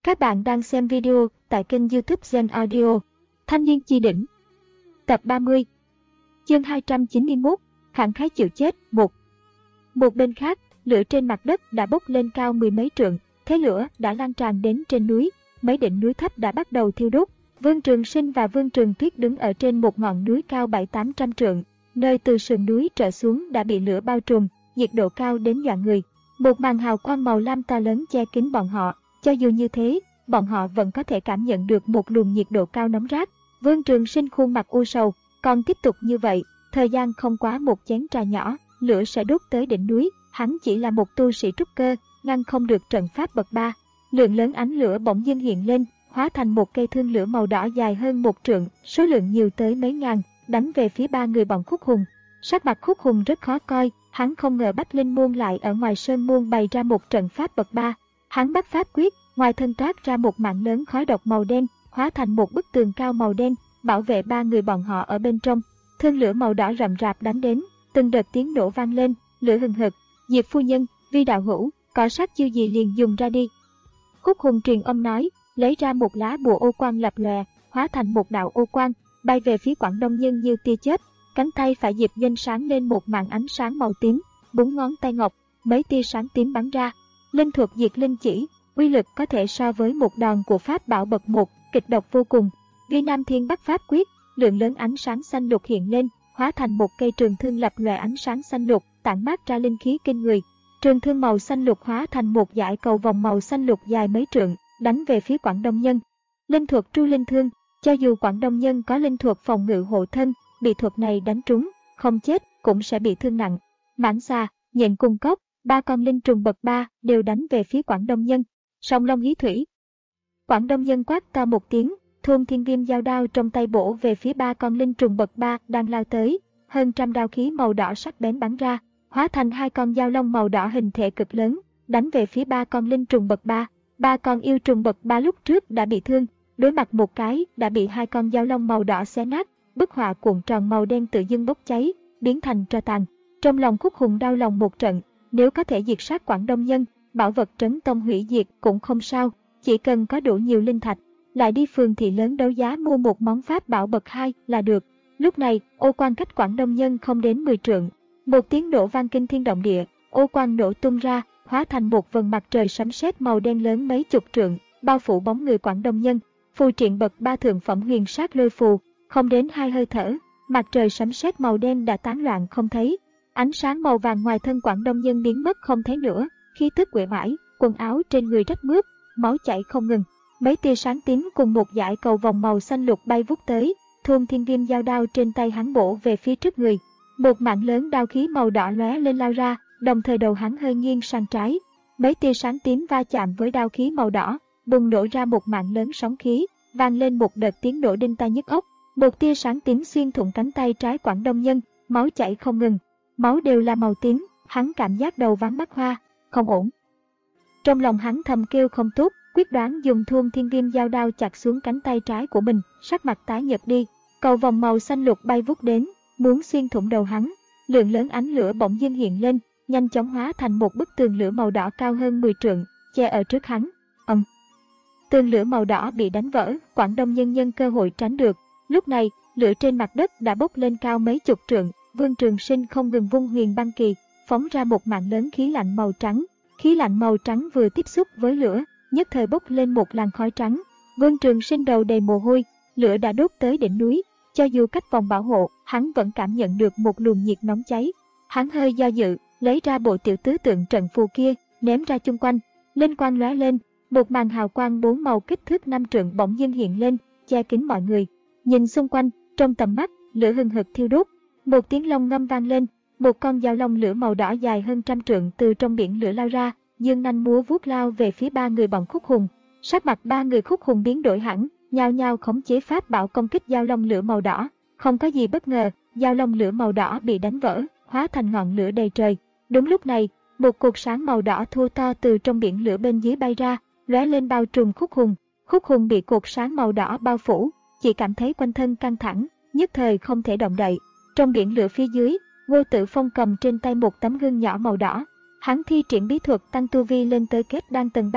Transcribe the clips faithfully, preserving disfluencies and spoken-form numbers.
Các bạn đang xem video tại kênh YouTube Zen Audio. Thanh niên chi đỉnh. Tập ba mươi. Chương hai trăm chín mươi mốt. Khẳng khái chịu chết. một. Một bên khác, lửa trên mặt đất đã bốc lên cao mười mấy trượng, thế lửa đã lan tràn đến trên núi, mấy đỉnh núi thấp đã bắt đầu thiêu đốt. Vương Trường Sinh và Vương Trường Tuyết đứng ở trên một ngọn núi cao bảy tám trăm trượng, nơi từ sườn núi trở xuống đã bị lửa bao trùm, nhiệt độ cao đến dọa người. Một màn hào quang màu lam to lớn che kín bọn họ. Cho dù như thế, bọn họ vẫn có thể cảm nhận được một luồng nhiệt độ cao nóng rát. Vương Trường Sinh khuôn mặt u sầu, còn tiếp tục như vậy, thời gian không quá một chén trà nhỏ, lửa sẽ đốt tới đỉnh núi. Hắn chỉ là một tu sĩ trúc cơ, ngăn không được trận pháp bậc ba. Lượng lớn ánh lửa bỗng dưng hiện lên, hóa thành một cây thương lửa màu đỏ dài hơn một trượng, số lượng nhiều tới mấy ngàn, đánh về phía ba người bọn Khúc Hùng. Sắc mặt Khúc Hùng rất khó coi, hắn không ngờ Bách Linh Môn lại ở ngoài sơn môn bày ra một trận pháp bậc ba. Hắn bắt pháp quyết, ngoài thân toát ra một mạng lớn khói độc màu đen, hóa thành một bức tường cao màu đen, bảo vệ ba người bọn họ ở bên trong. Thương lửa màu đỏ rậm rạp đánh đến, từng đợt tiếng nổ vang lên, lửa hừng hực. Diệp phu nhân, Vi đạo hữu, có sát chiêu gì liền dùng ra đi. Khúc Hùng truyền âm nói, lấy ra một lá bùa ô quang lập lòe, hóa thành một đạo ô quang, bay về phía Quảng Đông Nhân như tia chớp. Cánh tay phải Diệp Doanh sáng lên một màn ánh sáng màu tím, búng ngón tay ngọc, mấy tia sáng tím bắn ra. Linh thuật diệt linh chỉ, uy lực có thể so với một đòn của pháp bảo bậc một, kịch độc vô cùng. Vi Nam Thiên bắt pháp quyết, lượng lớn ánh sáng xanh lục hiện lên, hóa thành một cây trường thương lập lòe ánh sáng xanh lục, tản mát ra linh khí kinh người. Trường thương màu xanh lục hóa thành một dải cầu vòng màu xanh lục dài mấy trượng, đánh về phía Quảng Đông Nhân. Linh thuật tru linh thương, cho dù Quảng Đông Nhân có linh thuật phòng ngự hộ thân, bị thuật này đánh trúng, không chết cũng sẽ bị thương nặng. Mãng xà, nhện cung cốc, ba con linh trùng bậc ba đều đánh về phía Quảng Đông Nhân. Song long hí thủy. Quảng Đông Nhân quát to một tiếng, thôn thiên viêm dao đao trong tay bổ về phía ba con linh trùng bậc ba đang lao tới. Hơn trăm đao khí màu đỏ sắc bén bắn ra, hóa thành hai con dao long màu đỏ hình thể cực lớn, đánh về phía ba con linh trùng bậc ba. Ba con yêu trùng bậc ba lúc trước đã bị thương, đối mặt một cái đã bị hai con dao long màu đỏ xé nát. Bức họa cuộn tròn màu đen tự dưng bốc cháy, biến thành tro tàn. Trong lòng Khúc Hùng đau lòng một trận, nếu có thể diệt sát Quảng Đông Nhân, bảo vật trấn tông hủy diệt cũng không sao, chỉ cần có đủ nhiều linh thạch, lại đi phường thị lớn đấu giá mua một món pháp bảo bậc hai là được. Lúc này, ô quang cách Quảng Đông Nhân không đến mười trượng, một tiếng nổ vang kinh thiên động địa, ô quang nổ tung ra, hóa thành một vầng mặt trời sấm sét màu đen lớn mấy chục trượng, bao phủ bóng người Quảng Đông Nhân. Phù triện bậc ba thượng phẩm huyền sát lôi phù, không đến hai hơi thở, mặt trời sấm sét màu đen đã tán loạn không thấy. Ánh sáng màu vàng ngoài thân Quảng Đông Nhân biến mất không thấy nữa, khí tức uể oải, quần áo trên người rách mướp, máu chảy không ngừng. Mấy tia sáng tím cùng một dải cầu vòng màu xanh lục bay vút tới, thôn thiên viêm dao đao trên tay hắn bổ về phía trước người. Một mạng lớn đao khí màu đỏ lóe lên lao ra, đồng thời đầu hắn hơi nghiêng sang trái. Mấy tia sáng tím va chạm với đao khí màu đỏ, bùng nổ ra một mạng lớn sóng khí, vang lên một đợt tiếng nổ đinh tai nhức óc. Một tia sáng tím xuyên thủng cánh tay trái Quảng Đông Nhân, máu chảy không ngừng. Máu đều là màu tím, hắn cảm giác đầu váng mắt hoa, không ổn. Trong lòng hắn thầm kêu không tốt, quyết đoán dùng thôn thiên viêm dao đao chặt xuống cánh tay trái của mình, sắc mặt tái nhợt đi. Cầu vòng màu xanh lục bay vút đến, muốn xuyên thủng đầu hắn. Lượng lớn ánh lửa bỗng dưng hiện lên, nhanh chóng hóa thành một bức tường lửa màu đỏ cao hơn mười trượng, che ở trước hắn. Ầm. Tường lửa màu đỏ bị đánh vỡ, Quảng Đông Nhân nhân cơ hội tránh được. Lúc này, lửa trên mặt đất đã bốc lên cao mấy chục trượng. Vương Trường Sinh không ngừng vung huyền băng kỳ, phóng ra một mạng lớn khí lạnh màu trắng. Khí lạnh màu trắng vừa tiếp xúc với lửa, nhất thời bốc lên một làn khói trắng. Vương Trường Sinh đầu đầy mồ hôi, lửa đã đốt tới đỉnh núi, cho dù cách vòng bảo hộ, hắn vẫn cảm nhận được một luồng nhiệt nóng cháy. Hắn hơi do dự, lấy ra bộ tiểu tứ tượng trận phù kia, ném ra chung quanh. Linh quang lóe lên, một màn hào quang bốn màu kích thước năm trượng bỗng dưng hiện lên, che kín mọi người. Nhìn xung quanh, trong tầm mắt, lửa hừng hực thiêu đốt. Một tiếng long ngâm vang lên, một con dao long lửa màu đỏ dài hơn trăm trượng từ trong biển lửa lao ra, dương nanh múa vuốt lao về phía ba người bọn Khúc Hùng. Sắc mặt ba người Khúc Hùng biến đổi hẳn, nhao nhao khống chế pháp bảo công kích dao long lửa màu đỏ. Không có gì bất ngờ, dao long lửa màu đỏ bị đánh vỡ, hóa thành ngọn lửa đầy trời. Đúng lúc này, một cột sáng màu đỏ thô to từ trong biển lửa bên dưới bay ra, lóe lên bao trùm Khúc Hùng. Khúc Hùng bị cột sáng màu đỏ bao phủ, chỉ cảm thấy quanh thân căng thẳng, nhất thời không thể động đậy. Trong biển lửa phía dưới, Ngô Tử Phong cầm trên tay một tấm gương nhỏ màu đỏ. Hắn thi triển bí thuật tăng tu vi lên tới kết đan tầng ba,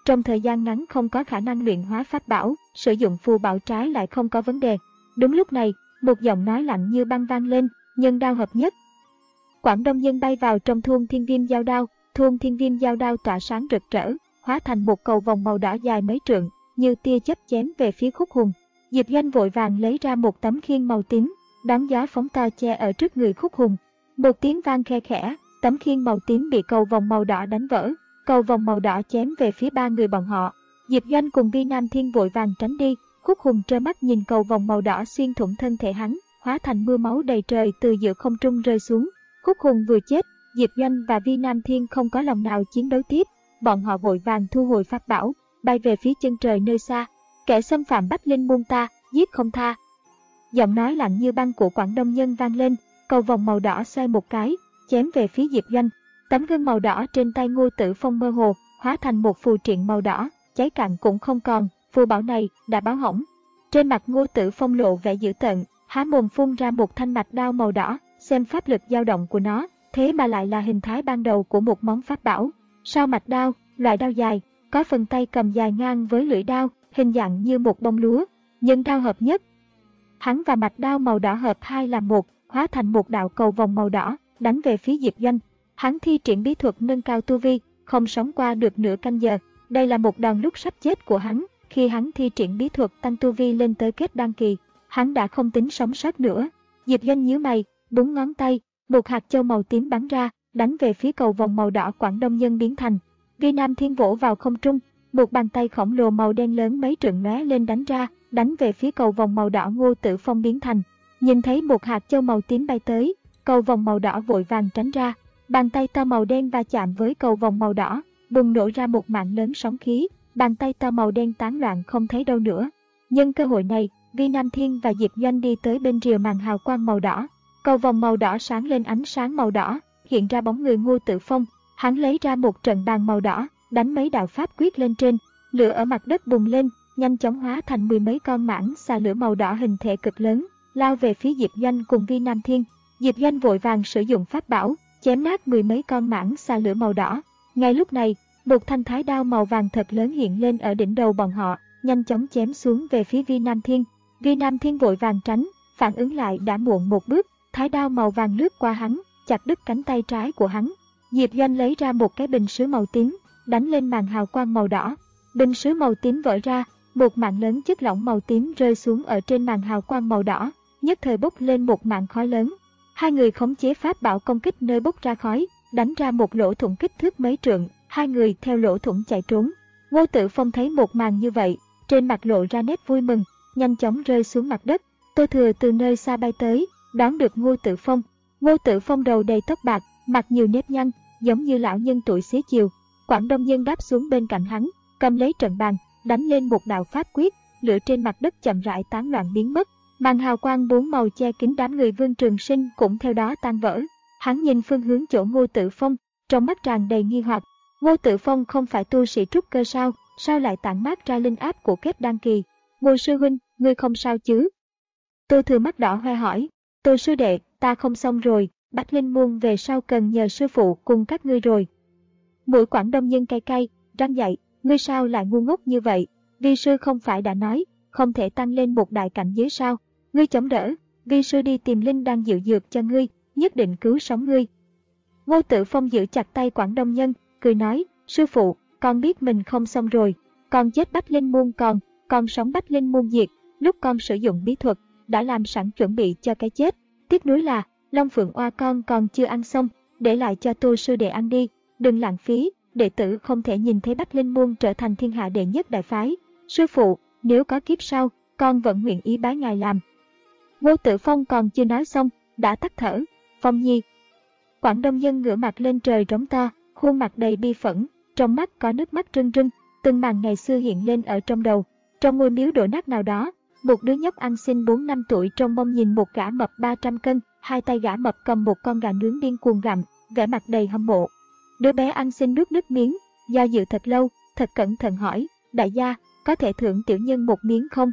trong thời gian ngắn không có khả năng luyện hóa pháp bảo, sử dụng phù bảo trái lại không có vấn đề. Đúng lúc này, một giọng nói lạnh như băng vang lên, nhân đao hợp nhất. Quảng Đông Nhân bay vào trong thôn Thiên Viêm Giao Đao, thôn Thiên Viêm Giao Đao tỏa sáng rực rỡ, hóa thành một cầu vòng màu đỏ dài mấy trượng, như tia chớp chém về phía Khúc Hùng. Diệp Doanh vội vàng lấy ra một tấm khiên màu tím, đón gió phóng to che ở trước người Khúc Hùng. Một tiếng vang khe khẽ, tấm khiên màu tím bị cầu vòng màu đỏ đánh vỡ, cầu vòng màu đỏ chém về phía ba người bọn họ. Diệp Doanh cùng Vi Nam Thiên vội vàng tránh đi. Khúc Hùng trơ mắt nhìn cầu vòng màu đỏ xuyên thủng thân thể hắn, hóa thành mưa máu đầy trời từ giữa không trung rơi xuống. Khúc Hùng vừa chết, Diệp Doanh và Vi Nam Thiên không có lòng nào chiến đấu tiếp, bọn họ vội vàng thu hồi pháp bảo, bay về phía chân trời nơi xa. Kẻ xâm phạm Bách Linh môn ta, giết không tha. Giọng nói lạnh như băng của Quảng Đông Nhân vang lên, cầu vòng màu đỏ xoay một cái, chém về phía Diệp Doanh. Tấm gương màu đỏ trên tay Ngô Tử Phong mơ hồ, hóa thành một phù triện màu đỏ, cháy cạn cũng không còn, phù bảo này đã báo hỏng. Trên mặt Ngô Tử Phong lộ vẻ dữ tợn, há mồm phun ra một thanh mạch đao màu đỏ, xem pháp lực dao động của nó, thế mà lại là hình thái ban đầu của một món pháp bảo. Sau mạch đao, loại đao dài, có phần tay cầm dài ngang với lưỡi đao, hình dạng như một bông lúa, nhân đao hợp nhất. Hắn và mạch đao màu đỏ hợp hai làm một, hóa thành một đạo cầu vòng màu đỏ, đánh về phía Diệp Doanh. Hắn thi triển bí thuật nâng cao tu vi, không sống qua được nửa canh giờ. Đây là một đòn lúc sắp chết của hắn. Khi hắn thi triển bí thuật tăng tu vi lên tới kết đan kỳ, hắn đã không tính sống sót nữa. Diệp Doanh nhíu mày, búng ngón tay, một hạt châu màu tím bắn ra, đánh về phía cầu vòng màu đỏ Quảng Đông Nhân biến thành. Vi Nam Thiên vỗ vào không trung, một bàn tay khổng lồ màu đen lớn mấy trượng lóe lên đánh ra, đánh về phía cầu vòng màu đỏ Ngô Tử Phong biến thành. Nhìn thấy một hạt châu màu tím bay tới, cầu vòng màu đỏ vội vàng tránh ra. Bàn tay to màu đen va chạm với cầu vòng màu đỏ, bùng nổ ra một mảng lớn sóng khí, bàn tay to màu đen tán loạn không thấy đâu nữa. Nhân cơ hội này, Vi Nam Thiên và Diệp Doanh đi tới bên rìa màn hào quang màu đỏ. Cầu vòng màu đỏ sáng lên ánh sáng màu đỏ, hiện ra bóng người Ngô Tử Phong. Hắn lấy ra một trận bàn màu đỏ, đánh mấy đạo pháp quyết lên trên, lửa ở mặt đất bùng lên, nhanh chóng hóa thành mười mấy con mãng xà lửa màu đỏ hình thể cực lớn, lao về phía Diệp Doanh cùng Vi Nam Thiên. Diệp Doanh vội vàng sử dụng pháp bảo, chém nát mười mấy con mãng xà lửa màu đỏ. Ngay lúc này, một thanh thái đao màu vàng thật lớn hiện lên ở đỉnh đầu bọn họ, nhanh chóng chém xuống về phía Vi Nam Thiên. Vi Nam Thiên vội vàng tránh, phản ứng lại đã muộn một bước, thái đao màu vàng lướt qua hắn, chặt đứt cánh tay trái của hắn. Diệp Doanh lấy ra một cái bình sứ màu tím, đánh lên màn hào quang màu đỏ. Bình sứ màu tím vỡ ra, một mảng lớn chất lỏng màu tím rơi xuống ở trên màn hào quang màu đỏ, nhất thời bốc lên một mảng khói lớn. Hai người khống chế pháp bảo công kích nơi bốc ra khói, đánh ra một lỗ thủng kích thước mấy trượng, hai người theo lỗ thủng chạy trốn. Ngô Tử Phong thấy một màn như vậy, trên mặt lộ ra nét vui mừng, nhanh chóng rơi xuống mặt đất. Tô Thừa từ nơi xa bay tới, đón được Ngô Tử Phong. Ngô Tử Phong đầu đầy tóc bạc, mặt nhiều nếp nhăn, giống như lão nhân tuổi xế chiều. Quảng Đông Nhân đáp xuống bên cạnh hắn, cầm lấy trận bàn, đánh lên một đạo pháp quyết, lửa trên mặt đất chậm rãi tán loạn biến mất. Màn hào quang bốn màu che kín đám người Vương Trường Sinh cũng theo đó tan vỡ. Hắn nhìn phương hướng chỗ Ngô Tử Phong, trong mắt tràn đầy nghi hoặc. Ngô Tử Phong không phải tu sĩ trúc cơ sao, sao lại tản mát ra linh áp của kết đan kỳ? Ngô sư huynh, ngươi không sao chứ? Tô Thừa mắt đỏ hoe hỏi. Tô sư đệ, ta không xong rồi, Bách Linh môn về sau cần nhờ sư phụ cùng các ngươi rồi. Mũi Quảng Đông Nhân cay cay, răng dậy, ngươi sao lại ngu ngốc như vậy? Vi sư không phải đã nói, không thể tăng lên một đại cảnh giới sao? Ngươi chống đỡ, vi sư đi tìm linh đang dịu dược cho ngươi, nhất định cứu sống ngươi. Ngô Tử Phong giữ chặt tay Quảng Đông Nhân, cười nói, sư phụ, con biết mình không xong rồi, con chết Bách Linh môn còn, con sống Bách Linh môn diệt, lúc con sử dụng bí thuật, đã làm sẵn chuẩn bị cho cái chết. Tiếc nuối là, Long Phượng Oa con còn chưa ăn xong, để lại cho Tô sư đệ ăn đi, đừng lãng phí, đệ tử không thể nhìn thấy Bách Linh môn trở thành thiên hạ đệ nhất đại phái. Sư phụ, nếu có kiếp sau, con vẫn nguyện ý bái ngài làm. Ngô Tử Phong còn chưa nói xong, đã tắt thở. Phong nhi. Quảng Đông Nhân ngửa mặt lên trời rống to, khuôn mặt đầy bi phẫn, trong mắt có nước mắt rưng rưng, từng màn ngày xưa hiện lên ở trong đầu. Trong ngôi miếu đổ nát nào đó, một đứa nhóc ăn xin bốn năm tuổi trông mong nhìn một gã mập ba trăm cân, hai tay gã mập cầm một con gà nướng điên cuồng gặm, vẻ mặt đầy hâm mộ. Đứa bé ăn xin nuốt nước miếng, do dự thật lâu, thật cẩn thận hỏi, đại gia, có thể thưởng tiểu nhân một miếng không?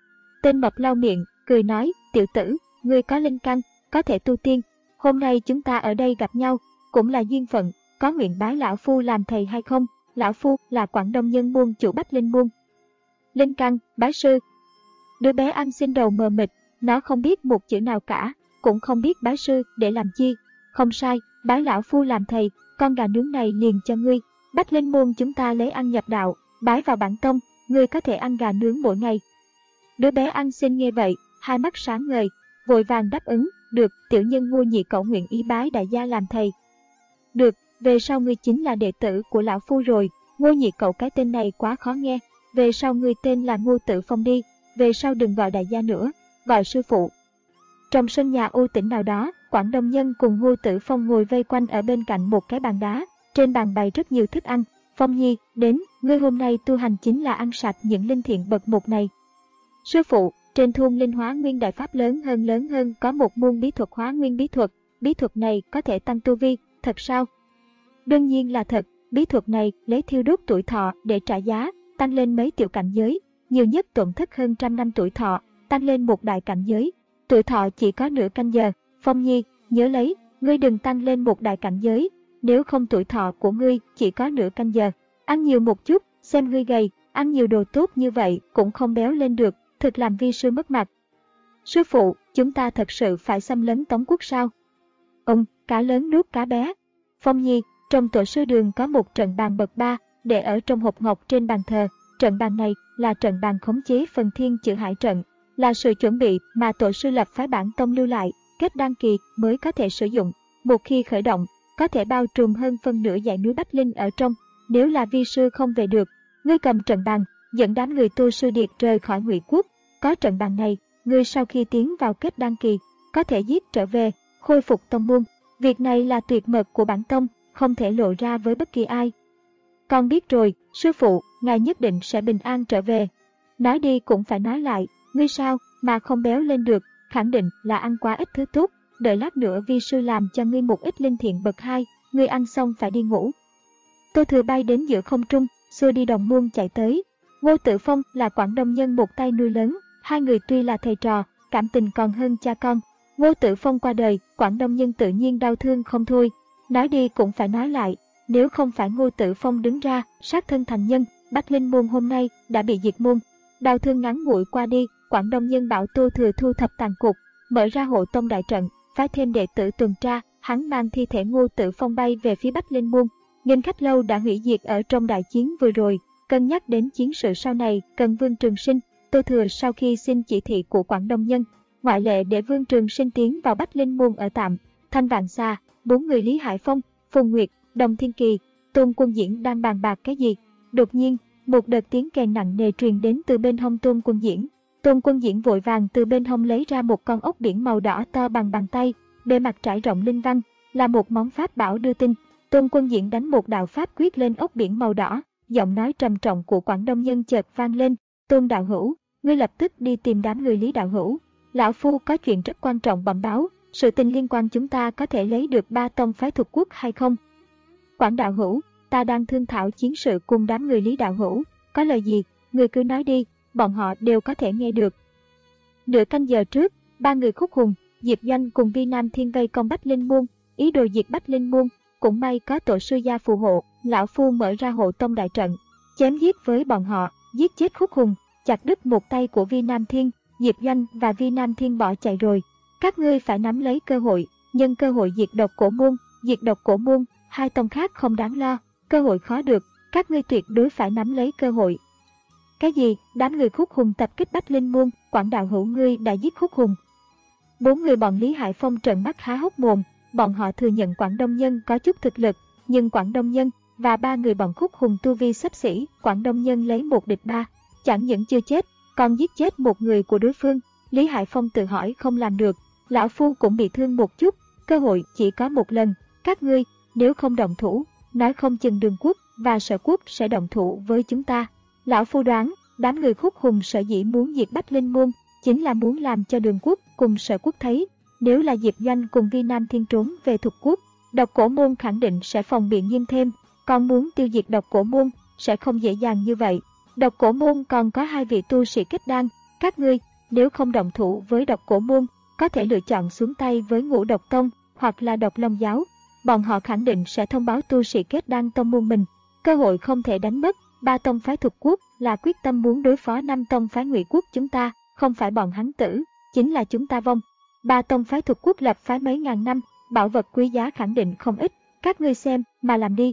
Tên mập lau miệng, cười nói, tiểu tử, ngươi có linh căn, có thể tu tiên. Hôm nay chúng ta ở đây gặp nhau, cũng là duyên phận, có nguyện bái lão phu làm thầy hay không? Lão Phu là Quảng Đông Nhân Môn chủ Bách Linh Môn. Linh căn, bái sư. Đứa bé ăn xin đầu mờ mịt, nó không biết một chữ nào cả, cũng không biết bái sư để làm chi. Không sai, bái Lão Phu làm thầy, con gà nướng này liền cho ngươi. Bách Linh Môn chúng ta lấy ăn nhập đạo, bái vào bản tông, ngươi có thể ăn gà nướng mỗi ngày. Đứa bé ăn xin nghe vậy, hai mắt sáng ngời, vội vàng đáp ứng, được, tiểu nhân Ngô Nhị Cẩu nguyện ý bái đại gia làm thầy. Được, về sau ngươi chính là đệ tử của Lão Phu rồi. Ngô Nhị Cẩu cái tên này quá khó nghe, về sau ngươi tên là Ngô Tử Phong đi, về sau đừng gọi đại gia nữa, gọi sư phụ. Trong sân nhà u tĩnh nào đó, Quảng Đông Nhân cùng Ngô Tử Phong ngồi vây quanh ở bên cạnh một cái bàn đá, trên bàn bày rất nhiều thức ăn. Phong Nhi, đến, ngươi hôm nay tu hành chính là ăn sạch những linh thiện bậc một này. Sư phụ, trên thôn Linh Hóa Nguyên Đại Pháp lớn hơn lớn hơn có một môn bí thuật Hóa Nguyên bí thuật, bí thuật này có thể tăng tu vi, thật sao? Đương nhiên là thật, bí thuật này lấy thiêu đốt tuổi thọ để trả giá, tăng lên mấy tiểu cảnh giới, nhiều nhất tổn thất hơn trăm năm tuổi thọ, tăng lên một đại cảnh giới. Tuổi thọ chỉ có nửa canh giờ, Phong Nhi, nhớ lấy, ngươi đừng tăng lên một đại cảnh giới, nếu không tuổi thọ của ngươi chỉ có nửa canh giờ. Ăn nhiều một chút, xem ngươi gầy, ăn nhiều đồ tốt như vậy cũng không béo lên được, thực làm vi sư mất mặt. Sư phụ, chúng ta thật sự phải xâm lấn Tống quốc sao? Ông, cá lớn nuốt cá bé. Phong Nhi, trong tổ sư đường có một trận bàn bậc ba, để ở trong hộp ngọc trên bàn thờ. Trận bàn này là trận bàn khống chế phần thiên chữ hải trận, là sự chuẩn bị mà tổ sư lập phái bản tông lưu lại, kết đăng kỳ mới có thể sử dụng. Một khi khởi động, có thể bao trùm hơn phân nửa dãy núi Bách Linh ở trong. Nếu là vi sư không về được, ngươi cầm trận bàn, dẫn đám người tu sư điệt rời khỏi Ngụy quốc. Có trận bàn này, ngươi sau khi tiến vào kết đăng kỳ, có thể giết trở về, khôi phục tông môn. Việc này là tuyệt mật của bản tông, không thể lộ ra với bất kỳ ai. Con biết rồi, sư phụ, ngài nhất định sẽ bình an trở về. Nói đi cũng phải nói lại, ngươi sao mà không béo lên được, khẳng định là ăn quá ít thứ tốt. Đợi lát nữa vi sư làm cho ngươi một ít linh thiện bậc hai, ngươi ăn xong phải đi ngủ. Tô Thừa bay đến giữa không trung, xua đi đồng môn chạy tới. Ngô Tử Phong là Quảng Đông Nhân một tay nuôi lớn, hai người tuy là thầy trò, cảm tình còn hơn cha con. Ngô Tử Phong qua đời, Quảng Đông Nhân tự nhiên đau thương không thôi. Nói đi cũng phải nói lại, nếu không phải Ngô Tử Phong đứng ra, sát thân thành nhân, Bách Linh môn hôm nay đã bị diệt môn. Đau thương ngắn ngủi qua đi, Quảng Đông Nhân bảo Tô Thừa thu thập tàn cục, mở ra hộ tông đại trận, phái thêm đệ tử tuần tra, hắn mang thi thể Ngô Tử Phong bay về phía Bách Linh môn. Nghìn khách lâu đã hủy diệt ở trong đại chiến vừa rồi, cân nhắc đến chiến sự sau này cần Vương Trường Sinh, Tô Thừa sau khi xin chỉ thị của Quảng Đông Nhân, ngoại lệ để Vương Trường Sinh tiến vào Bách Linh môn ở tạm. Thanh Vạn Xà, bốn người Lý Hải Phong, Phùng Nguyệt, Đồng Thiên Kỳ, Tôn Quân Diễn đang bàn bạc cái gì. Đột nhiên, một đợt tiếng kèn nặng nề truyền đến từ bên hông Tôn Quân Diễn. Tôn Quân Diễn vội vàng từ bên hông lấy ra một con ốc biển màu đỏ to bằng bàn tay, bề mặt trải rộng linh văn, là một món pháp bảo đưa tin. Tôn Quân Diễn đánh một đạo pháp quyết lên ốc biển màu đỏ, giọng nói trầm trọng của Quảng Đông Nhân chợt vang lên, Tôn đạo hữu, ngươi lập tức đi tìm đám người Lý đạo hữu. Lão Phu có chuyện rất quan trọng bẩm báo, sự tình liên quan chúng ta có thể lấy được ba tông phái thuộc quốc hay không? Quảng đạo hữu, ta đang thương thảo chiến sự cùng đám người Lý đạo hữu, có lời gì, ngươi cứ nói đi, bọn họ đều có thể nghe được. Nửa canh giờ trước, ba người Khúc Hùng, Diệp Doanh cùng Vi Nam Thiên vây công Bách Linh môn, ý đồ diệt Bách Linh môn, cũng may có tổ sư gia phù hộ, lão phu mở ra hộ tông đại trận, chém giết với bọn họ, giết chết Khúc Hùng, chặt đứt một tay của Vi Nam Thiên, Diệp Doanh và Vi Nam Thiên bỏ chạy rồi. Các ngươi phải nắm lấy cơ hội, nhân cơ hội diệt độc cổ môn, diệt độc cổ môn, hai tông khác không đáng lo, cơ hội khó được, các ngươi tuyệt đối phải nắm lấy cơ hội. Cái gì? Đám người Khúc Hùng tập kích Bách Linh môn, Quảng đạo hữu ngươi đã giết Khúc Hùng. Bốn người bọn Lý Hải Phong trợn mắt há hốc mồm, bọn họ thừa nhận Quảng Đông Nhân có chút thực lực, nhưng Quảng Đông Nhân và ba người bọn Khúc Hùng tu vi xấp xỉ, Quảng Đông Nhân lấy một địch ba, chẳng những chưa chết, còn giết chết một người của đối phương. Lý Hải Phong tự hỏi không làm được, lão phu cũng bị thương một chút, cơ hội chỉ có một lần, các ngươi nếu không động thủ, nói không chừng Đường quốc và Sở quốc sẽ động thủ với chúng ta. Lão phu đoán, đám người Khúc Hùng sở dĩ muốn diệt Bách Linh môn, chính là muốn làm cho Đường quốc cùng Sở quốc thấy, nếu là Diệp Doanh cùng Vi Nam Thiên trốn về Thục quốc, độc cổ môn khẳng định sẽ phòng bị nghiêm thêm, còn muốn tiêu diệt độc cổ môn sẽ không dễ dàng như vậy. Độc cổ môn còn có hai vị tu sĩ kết đan, các ngươi nếu không động thủ với độc cổ môn, có thể lựa chọn xuống tay với Ngũ Độc tông hoặc là Độc Long giáo, bọn họ khẳng định sẽ thông báo tu sĩ kết đan tông môn mình, cơ hội không thể đánh mất. Ba tông phái thuộc quốc là quyết tâm muốn đối phó năm tông phái Ngụy quốc chúng ta, không phải bọn hắn tử, chính là chúng ta vong. Ba tông phái thuộc quốc lập phái mấy ngàn năm, bảo vật quý giá khẳng định không ít, các ngươi xem mà làm đi.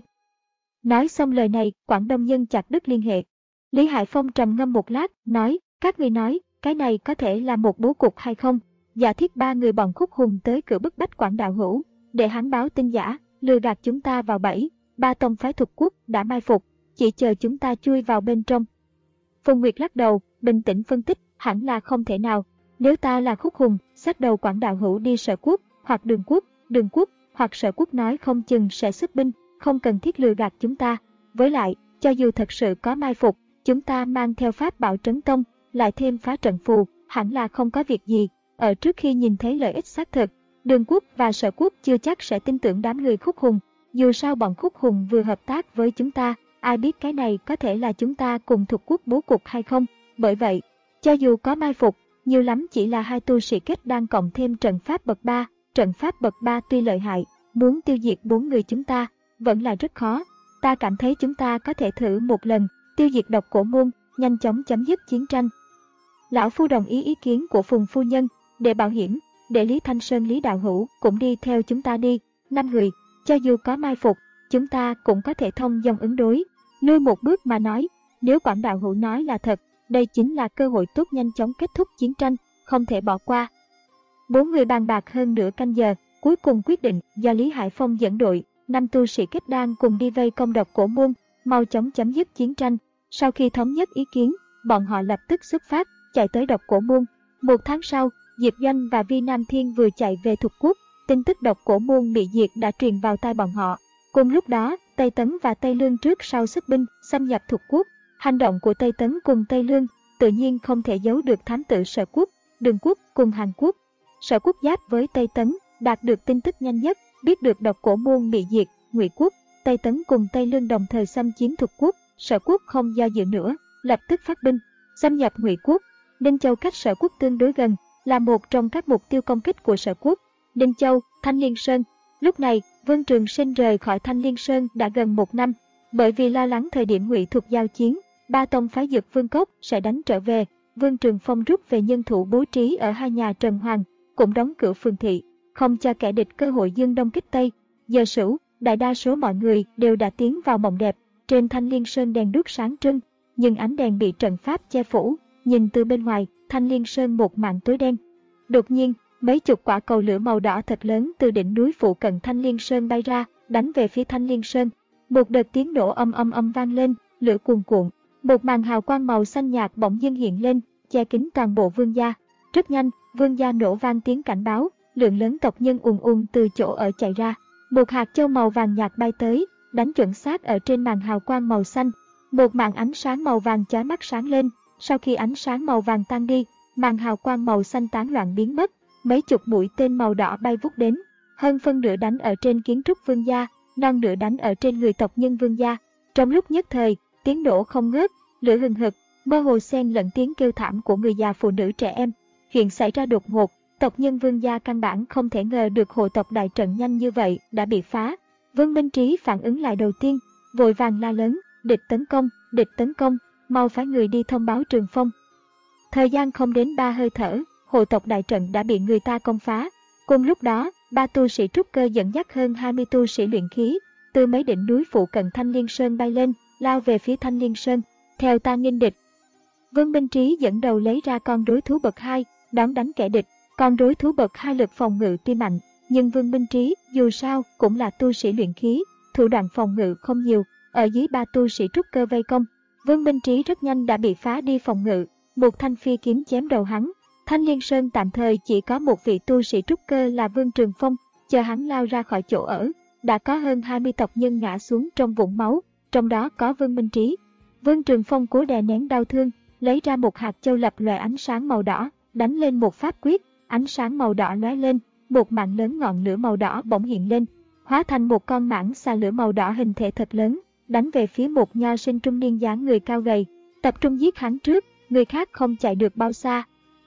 Nói xong lời này, Quảng Đông Nhân chặt đứt liên hệ. Lý Hải Phong trầm ngâm một lát, nói, các ngươi nói, cái này có thể là một bố cục hay không? Giả thiết ba người bọn Khúc Hùng tới cửa bức bách Quảng đạo hữu, để hắn báo tin giả, lừa gạt chúng ta vào bẫy. Ba tông phái thuộc quốc đã mai phục, chỉ chờ chúng ta chui vào bên trong. Phùng Nguyệt lắc đầu, bình tĩnh phân tích, hẳn là không thể nào. Nếu ta là Khúc Hùng, xách đầu Quảng đạo hữu đi Sở quốc, hoặc Đường quốc, Đường quốc, hoặc Sở quốc nói không chừng sẽ xuất binh, không cần thiết lừa gạt chúng ta. Với lại, cho dù thật sự có mai phục, chúng ta mang theo pháp bảo trấn tông, lại thêm phá trận phù, hẳn là không có việc gì. Ở trước khi nhìn thấy lợi ích xác thực, Đường quốc và Sở quốc chưa chắc sẽ tin tưởng đám người Khúc Hùng. Dù sao bọn Khúc Hùng vừa hợp tác với chúng ta, ai biết cái này có thể là chúng ta cùng thuộc quốc bố cục hay không. Bởi vậy, cho dù có mai phục, nhiều lắm chỉ là hai tu sĩ kết đang cộng thêm trận pháp bậc ba. Trận pháp bậc ba tuy lợi hại, muốn tiêu diệt bốn người chúng ta, vẫn là rất khó. Ta cảm thấy chúng ta có thể thử một lần, tiêu diệt Độc Cổ Môn, nhanh chóng chấm dứt chiến tranh. Lão Phu đồng ý ý kiến của Phùng phu nhân, để bảo hiểm, để Lý Thanh Sơn Lý đạo hữu cũng đi theo chúng ta đi, năm người, cho dù có mai phục, chúng ta cũng có thể thông dong ứng đối. Lui một bước mà nói, nếu Quảng đạo hữu nói là thật, đây chính là cơ hội tốt nhanh chóng kết thúc chiến tranh, không thể bỏ qua. Bốn người bàn bạc hơn nửa canh giờ, cuối cùng quyết định do Lý Hải Phong dẫn đội, năm tu sĩ kết đan cùng đi vây công Độc Cổ Môn, mau chóng chấm dứt chiến tranh. Sau khi thống nhất ý kiến, bọn họ lập tức xuất phát, chạy tới Độc Cổ Môn. Một tháng sau, Diệp Doanh và Vi Nam Thiên vừa chạy về thuộc quốc, tin tức Độc Cổ Môn bị diệt đã truyền vào tai bọn họ. Cùng lúc đó, Tây Tấn và Tây Lương trước sau xuất binh, xâm nhập thuộc quốc. Hành động của Tây Tấn cùng Tây Lương tự nhiên không thể giấu được thám tử Sở quốc, Đường quốc cùng Hàn quốc. Sở quốc giáp với Tây Tấn, đạt được tin tức nhanh nhất, biết được Độc Cổ Môn bị diệt. Ngụy quốc, Tây Tấn cùng Tây Lương đồng thời xâm chiếm thuộc quốc. Sở quốc không do dự nữa, lập tức phát binh, xâm nhập Ngụy quốc. Ninh Châu cách Sở quốc tương đối gần, là một trong các mục tiêu công kích của Sở quốc. Ninh Châu, Thanh Liên Sơn. Lúc này, Vương Trường Sinh rời khỏi Thanh Liên Sơn đã gần một năm, bởi vì lo lắng thời điểm Ngụy thuộc giao chiến, ba tông phái Dược Vương Cốc sẽ đánh trở về. Vương Trường Phong rút về nhân thủ bố trí ở hai nhà Trần Hoàng, cũng đóng cửa phường thị, không cho kẻ địch cơ hội dương đông kích tây. Giờ Sửu, đại đa số mọi người đều đã tiến vào mộng đẹp. Trên Thanh Liên Sơn đèn đuốc sáng trưng, nhưng ánh đèn bị trận pháp che phủ. Nhìn từ bên ngoài, Thanh Liên Sơn một mảng tối đen. Đột nhiên, mấy chục quả cầu lửa màu đỏ thật lớn từ đỉnh núi phụ cận Thanh Liên Sơn bay ra, đánh về phía Thanh Liên Sơn. Một đợt tiếng nổ âm âm âm vang lên, lửa cuồn cuộn. Một màn hào quang màu xanh nhạt bỗng dưng hiện lên, che kín toàn bộ vương gia. Rất nhanh, vương gia nổ vang tiếng cảnh báo, lượng lớn tộc nhân ùn ùn từ chỗ ở chạy ra. Một hạt châu màu vàng nhạt bay tới, đánh chuẩn xác ở trên màn hào quang màu xanh. Một màn ánh sáng màu vàng chói mắt sáng lên. Sau khi ánh sáng màu vàng tan đi, màn hào quang màu xanh tán loạn biến mất. Mấy chục mũi tên màu đỏ bay vút đến, hơn phân nửa đánh ở trên kiến trúc vương gia, non nửa đánh ở trên người tộc nhân vương gia. Trong lúc nhất thời, tiếng nổ không ngớt, lửa hừng hực, mơ hồ xen lẫn tiếng kêu thảm của người già phụ nữ trẻ em. Chuyện xảy ra đột ngột, tộc nhân vương gia căn bản không thể ngờ được hộ tộc đại trận nhanh như vậy đã bị phá. Vương Minh Trí phản ứng lại đầu tiên, vội vàng la lớn, địch tấn công, địch tấn công, mau phái người đi thông báo Trường Phong. Thời gian không đến ba hơi thở, hộ tộc đại trận đã bị người ta công phá. Cùng lúc đó, ba tu sĩ trúc cơ dẫn dắt hơn hai mươi tu sĩ luyện khí, từ mấy đỉnh núi phụ cận Thanh Liên Sơn bay lên, lao về phía Thanh Liên Sơn, theo ta nghênh địch. Vương Minh Trí dẫn đầu lấy ra con đối thú bậc hai, đón đánh kẻ địch. Con đối thú bậc hai lực phòng ngự tuy mạnh, nhưng Vương Minh Trí dù sao cũng là tu sĩ luyện khí, thủ đoạn phòng ngự không nhiều. Ở dưới ba tu sĩ trúc cơ vây công, Vương Minh Trí rất nhanh đã bị phá đi phòng ngự, một thanh phi kiếm chém đầu hắn. Thanh Liên Sơn tạm thời chỉ có một vị tu sĩ trúc cơ là Vương Trường Phong, chờ hắn lao ra khỏi chỗ ở, đã có hơn hai mươi tộc nhân ngã xuống trong vũng máu, trong đó có Vương Minh Trí. Vương Trường Phong cố đè nén đau thương, lấy ra một hạt châu lập lòe ánh sáng màu đỏ, đánh lên một pháp quyết, ánh sáng màu đỏ lóe lên, một mảng lớn ngọn lửa màu đỏ bỗng hiện lên, hóa thành một con mãng xà lửa màu đỏ hình thể thật lớn, đánh về phía một nho sinh trung niên dáng người cao gầy, tập trung giết hắn trước, người khác không chạy được bao xa.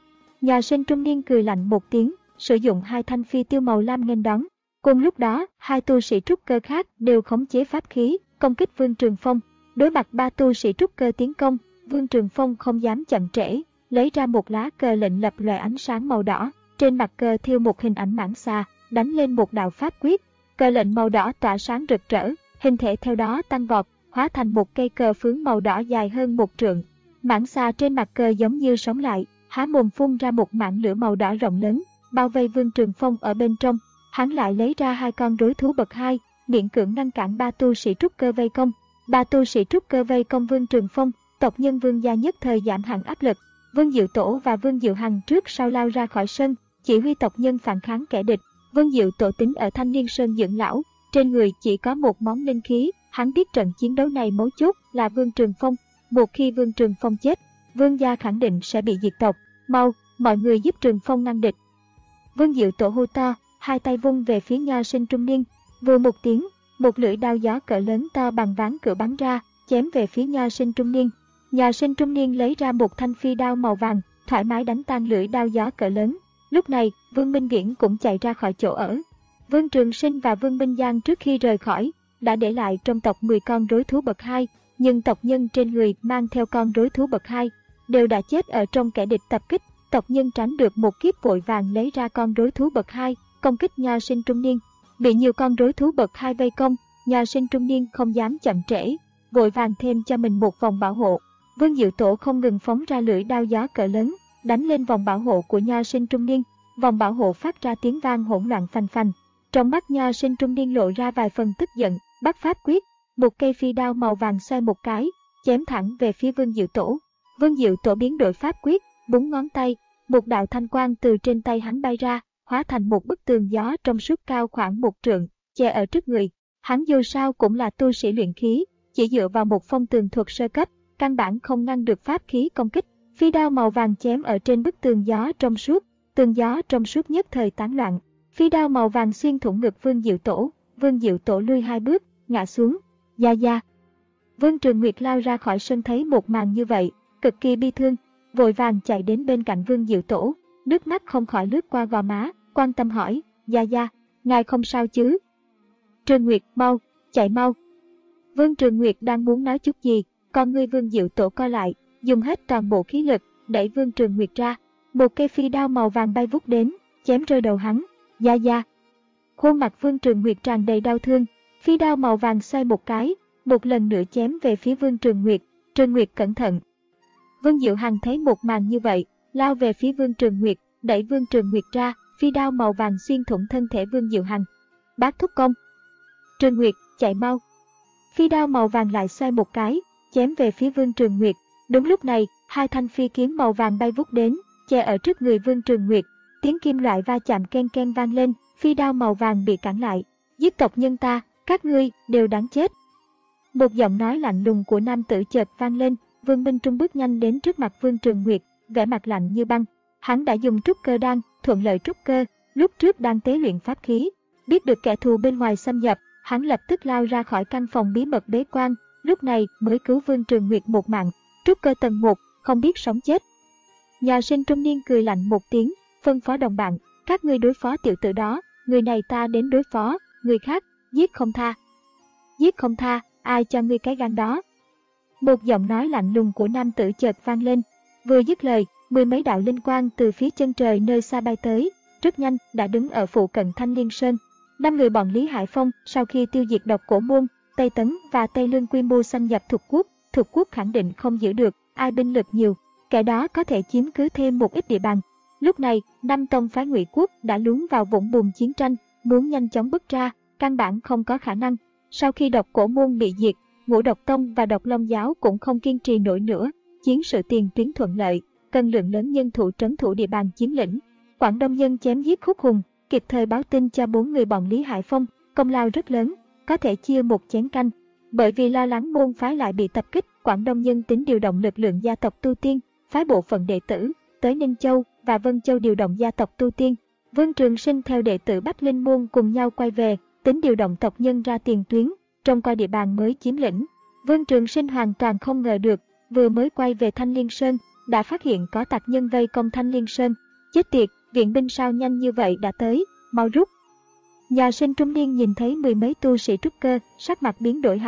Nho sinh trung niên cười lạnh một tiếng, sử dụng hai thanh phi tiêu màu lam nghênh đón. Cùng lúc đó, hai tu sĩ trúc cơ khác đều khống chế pháp khí, công kích Vương Trường Phong. Đối mặt ba tu sĩ trúc cơ tiến công, Vương Trường Phong không dám chậm trễ, lấy ra một lá cờ lệnh lập lòe ánh sáng màu đỏ, trên mặt cờ thiêu một hình ảnh mãng xà, đánh lên một đạo pháp quyết. Cờ lệnh màu đỏ tỏa sáng rực rỡ, hình thể theo đó tăng vọt, hóa thành một cây cờ phướng màu đỏ dài hơn một trượng. Mãng xà trên mặt cờ giống như sống lại, há mồm phun ra một mảng lửa màu đỏ rộng lớn, bao vây Vương Trường Phong ở bên trong. Hắn lại lấy ra hai con rối thú bậc hai, miễn cưỡng ngăn cản ba tu sĩ trúc cơ vây công. Ba tu sĩ trúc cơ vây công Vương Trường Phong, tộc nhân Vương gia nhất thời giảm hẳn áp lực. Vương Diệu Tổ và Vương Diệu Hằng trước sau lao ra khỏi sân, chỉ huy tộc nhân phản kháng kẻ địch. Vương Diệu Tổ tính ở Thanh Liên Sơn dưỡng lão, trên người chỉ có một món linh khí, hắn biết trận chiến đấu này mấu chốt là Vương Trường Phong. Một khi Vương Trường Phong chết, Vương gia khẳng định sẽ bị diệt tộc. Mau, mọi người giúp Trường Phong ngăn địch. Vương Diệu Tổ hô to, hai tay vung về phía Nho Sinh trung niên. Vừa một tiếng, một lưỡi đao gió cỡ lớn to bằng ván cửa bắn ra, chém về phía Nho Sinh trung niên. Nho Sinh trung niên lấy ra một thanh phi đao màu vàng, thoải mái đánh tan lưỡi đao gió cỡ lớn. Lúc này, Vương Minh Viễn cũng chạy ra khỏi chỗ ở. Vương Trường Sinh và Vương Minh Giang trước khi rời khỏi, đã để lại trong tộc mười con rối thú bậc hai, nhưng tộc nhân trên người mang theo con rối thú bậc hai đều đã chết ở trong kẻ địch tập kích. Tộc nhân tránh được một kiếp vội vàng lấy ra con rối thú bậc hai, công kích Nho Sinh trung niên. Bị nhiều con rối thú bậc hai vây công, Nho Sinh trung niên không dám chậm trễ, vội vàng thêm cho mình một vòng bảo hộ. Vương Diệu Tổ không ngừng phóng ra lưỡi đao gió cỡ lớn, đánh lên vòng bảo hộ của Nho Sinh trung niên. Vòng bảo hộ phát ra tiếng vang hỗn loạn phành phành. Trong mắt Nho Sinh trung niên lộ ra vài phần tức giận, bắt pháp quyết, một cây phi đao màu vàng xoay một cái, chém thẳng về phía Vương Diệu Tổ. Vương Diệu Tổ biến đổi pháp quyết, búng ngón tay, một đạo thanh quang từ trên tay hắn bay ra, hóa thành một bức tường gió trong suốt cao khoảng một trượng, che ở trước người. Hắn dù sao cũng là tu sĩ luyện khí, chỉ dựa vào một phong tường thuật sơ cấp, căn bản không ngăn được pháp khí công kích. Phi đao màu vàng chém ở trên bức tường gió trong suốt, tường gió trong suốt nhất thời tán loạn. Phi đao màu vàng xuyên thủng ngực Vương Diệu Tổ, Vương Diệu Tổ lui hai bước, ngã xuống. Gia gia. Vương Trường Nguyệt lao ra khỏi sân thấy một màn như vậy, cực kỳ bi thương, vội vàng chạy đến bên cạnh Vương Diệu Tổ, nước mắt không khỏi lướt qua gò má, quan tâm hỏi, gia gia, ngài không sao chứ? Trường Nguyệt, mau, chạy mau. Vương Trường Nguyệt đang muốn nói chút gì, con ngươi Vương Diệu Tổ co lại, dùng hết toàn bộ khí lực, đẩy Vương Trường Nguyệt ra. Một cây phi đao màu vàng bay vút đến, chém rơi đầu hắn. Gia gia. Khuôn mặt Vương Trường Nguyệt tràn đầy đau thương, phi đao màu vàng xoay một cái, một lần nữa chém về phía Vương Trường Nguyệt. Trường Nguyệt cẩn thận. Vương Diệu Hằng thấy một màn như vậy, lao về phía Vương Trường Nguyệt, đẩy Vương Trường Nguyệt ra, phi đao màu vàng xuyên thủng thân thể Vương Diệu Hằng. Bác thúc công. Trường Nguyệt, chạy mau. Phi đao màu vàng lại xoay một cái, chém về phía Vương Trường Nguyệt. Đúng lúc này, hai thanh phi kiếm màu vàng bay vút đến, che ở trước người Vương Trường Nguyệt. Tiếng kim loại va chạm ken ken vang lên, phi đao màu vàng bị cản lại. Giết tộc nhân ta, các ngươi đều đáng chết. Một giọng nói lạnh lùng của nam tử chợt vang lên. Vương Minh Trung bước nhanh đến trước mặt Vương Trường Nguyệt, vẻ mặt lạnh như băng. Hắn đã dùng trúc cơ đan, thuận lợi trúc cơ, lúc trước đang tế luyện pháp khí. Biết được kẻ thù bên ngoài xâm nhập, hắn lập tức lao ra khỏi căn phòng bí mật bế quan, lúc này mới cứu Vương Trường Nguyệt một mạng. Trúc cơ tầng một, không biết sống chết. Nho Sinh trung niên cười lạnh một tiếng, phân phó đồng bạn, các ngươi đối phó tiểu tử đó, người này ta đến đối phó, người khác, giết không tha. Giết không tha, ai cho ngươi cái gan đó? Một giọng nói lạnh lùng của nam tử chợt vang lên. Vừa dứt lời, mười mấy đạo linh quang từ phía chân trời nơi xa bay tới, rất nhanh đã đứng ở phụ cận Thanh Liên Sơn. Năm người bọn Lý Hải Phong sau khi tiêu diệt độc cổ môn, Tây Tấn và Tây Lương quy mô xâm nhập thuộc quốc, thuộc quốc khẳng định không giữ được, ai binh lực nhiều, kẻ đó có thể chiếm cứ thêm một ít địa bàn. Lúc này, năm tông phái Ngụy quốc đã lún vào vũng bùn chiến tranh, muốn nhanh chóng bứt ra, căn bản không có khả năng. Sau khi độc cổ môn bị diệt, Ngũ Độc Tông và Độc Long giáo cũng không kiên trì nổi nữa, chiến sự tiền tuyến thuận lợi, cần lượng lớn nhân thủ trấn thủ địa bàn chiếm lĩnh. Quảng Đông nhân chém giết Khúc Hùng, kịp thời báo tin cho bốn người bọn Lý Hải Phong, công lao rất lớn, có thể chia một chén canh. Bởi vì lo lắng môn phái lại bị tập kích, Quảng Đông nhân tính điều động lực lượng gia tộc Tu Tiên, phái bộ phận đệ tử tới Ninh Châu và Vân Châu điều động gia tộc Tu Tiên. Vương Trường Sinh theo đệ tử Bách Linh môn cùng nhau quay về, tính điều động tộc nhân ra tiền tuyến, trông coi địa bàn mới chiếm lĩnh. Vương Trường Sinh hoàn toàn không ngờ được, vừa mới quay về Thanh Liên Sơn, đã phát hiện có tặc nhân vây công Thanh Liên Sơn. Chết tiệt, viện binh sao nhanh như vậy đã tới, mau rút. Nhà Sinh trung niên nhìn thấy mười mấy tu sĩ trúc cơ, sắc mặt biến đổi hẳn,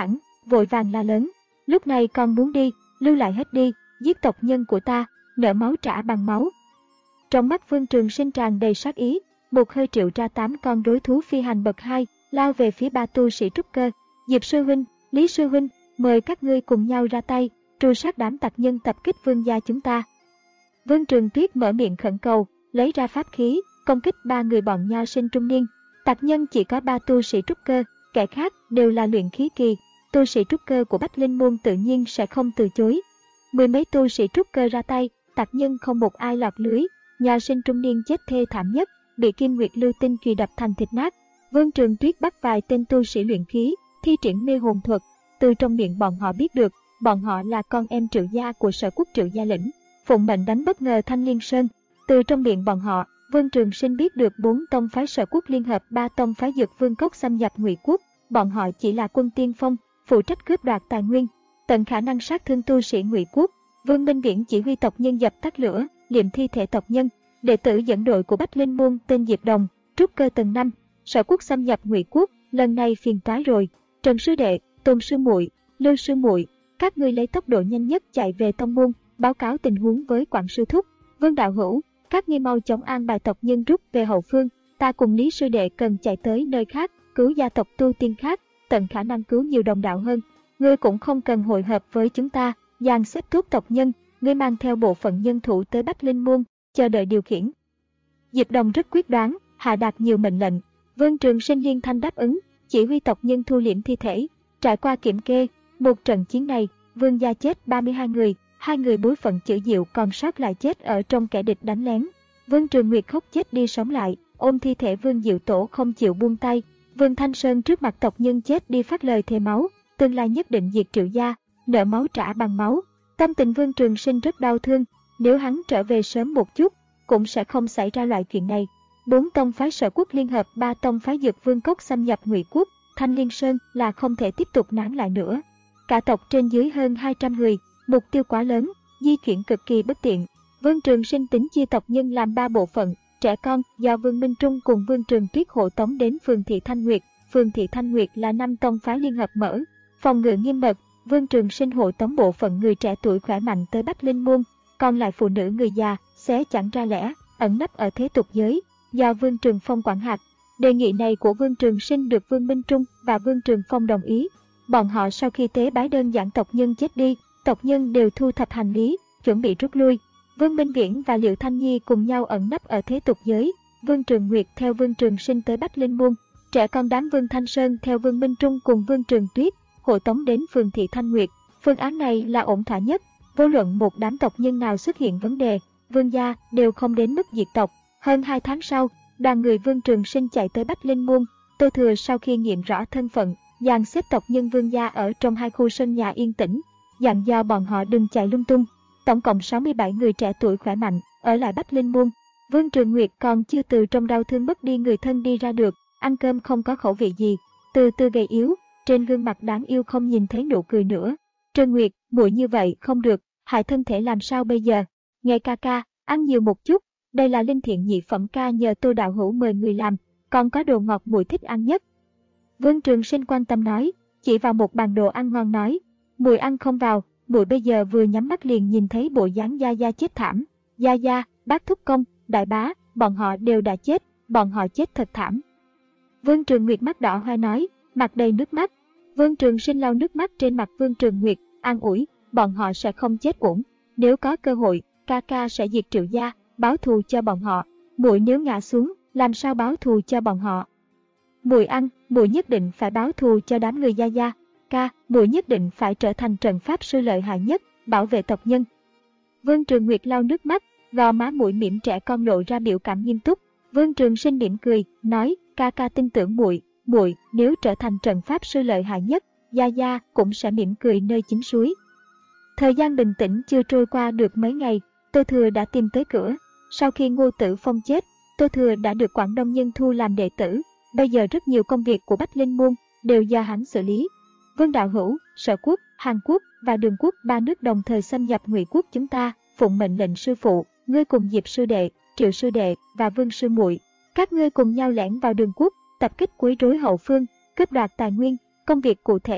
vội vàng la lớn. Lúc này con muốn đi, lưu lại hết đi, giết tộc nhân của ta, nợ máu trả bằng máu. Trong mắt Vương Trường Sinh tràn đầy sát ý, một hơi triệu ra tám con đối thú phi hành bậc hai, lao về phía ba tu sĩ trúc cơ. Diệp sư huynh, Lý sư huynh, mời các ngươi cùng nhau ra tay, tru sát đám tặc nhân tập kích vương gia chúng ta. Vương Trường Tuyết mở miệng khẩn cầu, lấy ra pháp khí, công kích ba người bọn nho sinh trung niên. Tặc nhân chỉ có ba tu sĩ trúc cơ, kẻ khác đều là luyện khí kỳ. Tu sĩ trúc cơ của Bách Linh Môn tự nhiên sẽ không từ chối. Mười mấy tu sĩ trúc cơ ra tay, tặc nhân không một ai lọt lưới. Nho sinh trung niên chết thê thảm nhất, bị Kim Nguyệt Lưu Tinh chùy đập thành thịt nát. Vương Trường Tuyết bắt vài tên tu sĩ luyện khí, thi triển mê hồn thuật. Từ trong miệng bọn họ biết được, bọn họ là con em Triệu gia của Sở Quốc Triệu gia lĩnh, phụng mệnh đánh bất ngờ Thanh Liên Sơn. Từ trong miệng bọn họ, Vương Trường Sinh biết được bốn tông phái Sở Quốc liên hợp ba tông phái Dược Vương Cốc xâm nhập Ngụy Quốc. Bọn họ chỉ là quân tiên phong, phụ trách cướp đoạt tài nguyên, tận khả năng sát thương tu sĩ Ngụy Quốc. Vương Minh Viễn chỉ huy tộc nhân dập tắt lửa, liệm thi thể tộc nhân. Đệ tử dẫn đội của Bách Linh Môn tên Diệp Đồng, trúc cơ tầng năm, Sở Quốc xâm nhập Ngụy Quốc, lần này phiền toái rồi. Trần sư đệ, Tôn sư muội, Lưu sư muội, các ngươi lấy tốc độ nhanh nhất chạy về tông môn, báo cáo tình huống với Quảng sư thúc. Vương đạo hữu, các ngươi mau chóng an bài tộc nhân rút về hậu phương, ta cùng Lý sư đệ cần chạy tới nơi khác, cứu gia tộc tu tiên khác, tận khả năng cứu nhiều đồng đạo hơn. Ngươi cũng không cần hội hợp với chúng ta, dàn xếp tốt tộc nhân, ngươi mang theo bộ phận nhân thủ tới Bách Linh Môn, chờ đợi điều khiển. Diệp Đồng rất quyết đoán, hạ đạt nhiều mệnh lệnh. Vương Trường Sinh liên thanh đáp ứng, chỉ huy tộc nhân thu liễm thi thể. Trải qua kiểm kê, một trận chiến này, Vương gia chết ba mươi hai người, hai người bối phận chữ Diệu còn sót lại chết ở trong kẻ địch đánh lén. Vương Trường Nguyệt khóc chết đi sống lại, ôm thi thể Vương Diệu Tổ không chịu buông tay. Vương Thanh Sơn trước mặt tộc nhân chết đi phát lời thề máu, tương lai nhất định diệt Triệu gia, nợ máu trả bằng máu. Tâm tình Vương Trường Sinh rất đau thương, nếu hắn trở về sớm một chút, cũng sẽ không xảy ra loại chuyện này. Bốn tông phái Sở Quốc liên hợp ba tông phái Dược Vương Cốc xâm nhập Ngụy Quốc, Thanh Liên Sơn là không thể tiếp tục nán lại nữa. Cả tộc trên dưới hơn hai trăm người, mục tiêu quá lớn, di chuyển cực kỳ bất tiện. Vương Trường Sinh tính chia tộc nhân làm ba bộ phận, trẻ con do Vương Minh Trung cùng Vương Trường Tuyết hộ tống đến phường Thị Thanh Nguyệt. Phường Thị Thanh Nguyệt là năm tông phái liên hợp mở, phòng ngự nghiêm mật. Vương Trường Sinh hộ tống bộ phận người trẻ tuổi khỏe mạnh tới Bách Linh Môn, còn lại phụ nữ người già xé chẳng ra lẽ, ẩn nấp ở thế tục giới, do Vương Trường Phong quản hạt. Đề nghị này của Vương Trường Sinh được Vương Minh Trung và Vương Trường Phong đồng ý. Bọn họ sau khi tế bái đơn giản tộc nhân chết đi, tộc nhân đều thu thập hành lý, chuẩn bị rút lui. Vương Minh Viễn và Liệu Thanh Nhi cùng nhau ẩn nấp ở thế tục giới. Vương Trường Nguyệt theo Vương Trường Sinh tới Bách Linh Môn, trẻ con đám Vương Thanh Sơn theo Vương Minh Trung cùng Vương Trường Tuyết hộ tống đến phường Thị Thanh Nguyệt. Phương án này là ổn thỏa nhất. Vô luận một đám tộc nhân nào xuất hiện vấn đề, Vương gia đều không đến mức diệt tộc. Hơn hai tháng sau, đoàn người Vương Trường Sinh chạy tới Bách Linh Môn. Tô Thừa sau khi nghiệm rõ thân phận, dàn xếp tộc nhân Vương gia ở trong hai khu sân nhà yên tĩnh, dặn dò bọn họ đừng chạy lung tung. Tổng cộng sáu mươi bảy người trẻ tuổi khỏe mạnh ở lại Bách Linh Môn. Vương Trường Nguyệt còn chưa từ trong đau thương mất đi người thân đi ra được, ăn cơm không có khẩu vị gì, từ từ gầy yếu, trên gương mặt đáng yêu không nhìn thấy nụ cười nữa. Trường Nguyệt, muội như vậy không được, hại thân thể làm sao bây giờ? Nghe ca ca, ăn nhiều một chút, đây là linh thiện nhị phẩm ca nhờ Tô đạo hữu mời người làm, còn có đồ ngọt muội thích ăn nhất. Vương Trường Sinh quan tâm nói, chỉ vào một bàn đồ ăn ngon nói, muội ăn không vào, muội bây giờ vừa nhắm mắt liền nhìn thấy bộ dáng Gia Gia chết thảm. Gia Gia, Bác Thúc Công, Đại Bá, bọn họ đều đã chết, bọn họ chết thật thảm. Vương Trường Nguyệt mắt đỏ hoe nói, mặt đầy nước mắt. Vương Trường Sinh lau nước mắt trên mặt Vương Trường Nguyệt, an ủi, bọn họ sẽ không chết uổng. Nếu có cơ hội, ca ca sẽ diệt Triệu gia, báo thù cho bọn họ. Muội nếu ngã xuống, làm sao báo thù cho bọn họ? Muội ăn, muội nhất định phải báo thù cho đám người Gia Gia. Ca, muội nhất định phải trở thành trận pháp sư lợi hại nhất, bảo vệ tộc nhân. Vương Trường Nguyệt lau nước mắt, gò má muội mỉm trẻ con lộ ra biểu cảm nghiêm túc. Vương Trường Sinh mỉm cười, nói, ca ca tin tưởng muội, muội nếu trở thành trận pháp sư lợi hại nhất, Gia Gia cũng sẽ mỉm cười nơi chính suối. Thời gian bình tĩnh chưa trôi qua được mấy ngày, Tô Thừa đã tìm tới cửa. Sau khi Ngô Tử Phong chết, Tô Thừa đã được Quảng Đông Nhân thu làm đệ tử. Bây giờ rất nhiều công việc của Bách Linh Môn đều do hắn xử lý. Vương đạo hữu, Sở Quốc, Hàn Quốc và Đường Quốc ba nước đồng thời xâm nhập Ngụy Quốc chúng ta, phụng mệnh lệnh sư phụ, ngươi cùng Diệp sư đệ, Triệu sư đệ và Vương sư muội, các ngươi cùng nhau lẻn vào Đường Quốc, tập kích quấy rối hậu phương, cướp đoạt tài nguyên. Công việc cụ thể,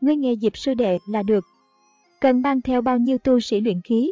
ngươi nghe Diệp sư đệ là được. Cần mang theo bao nhiêu tu sĩ luyện khí?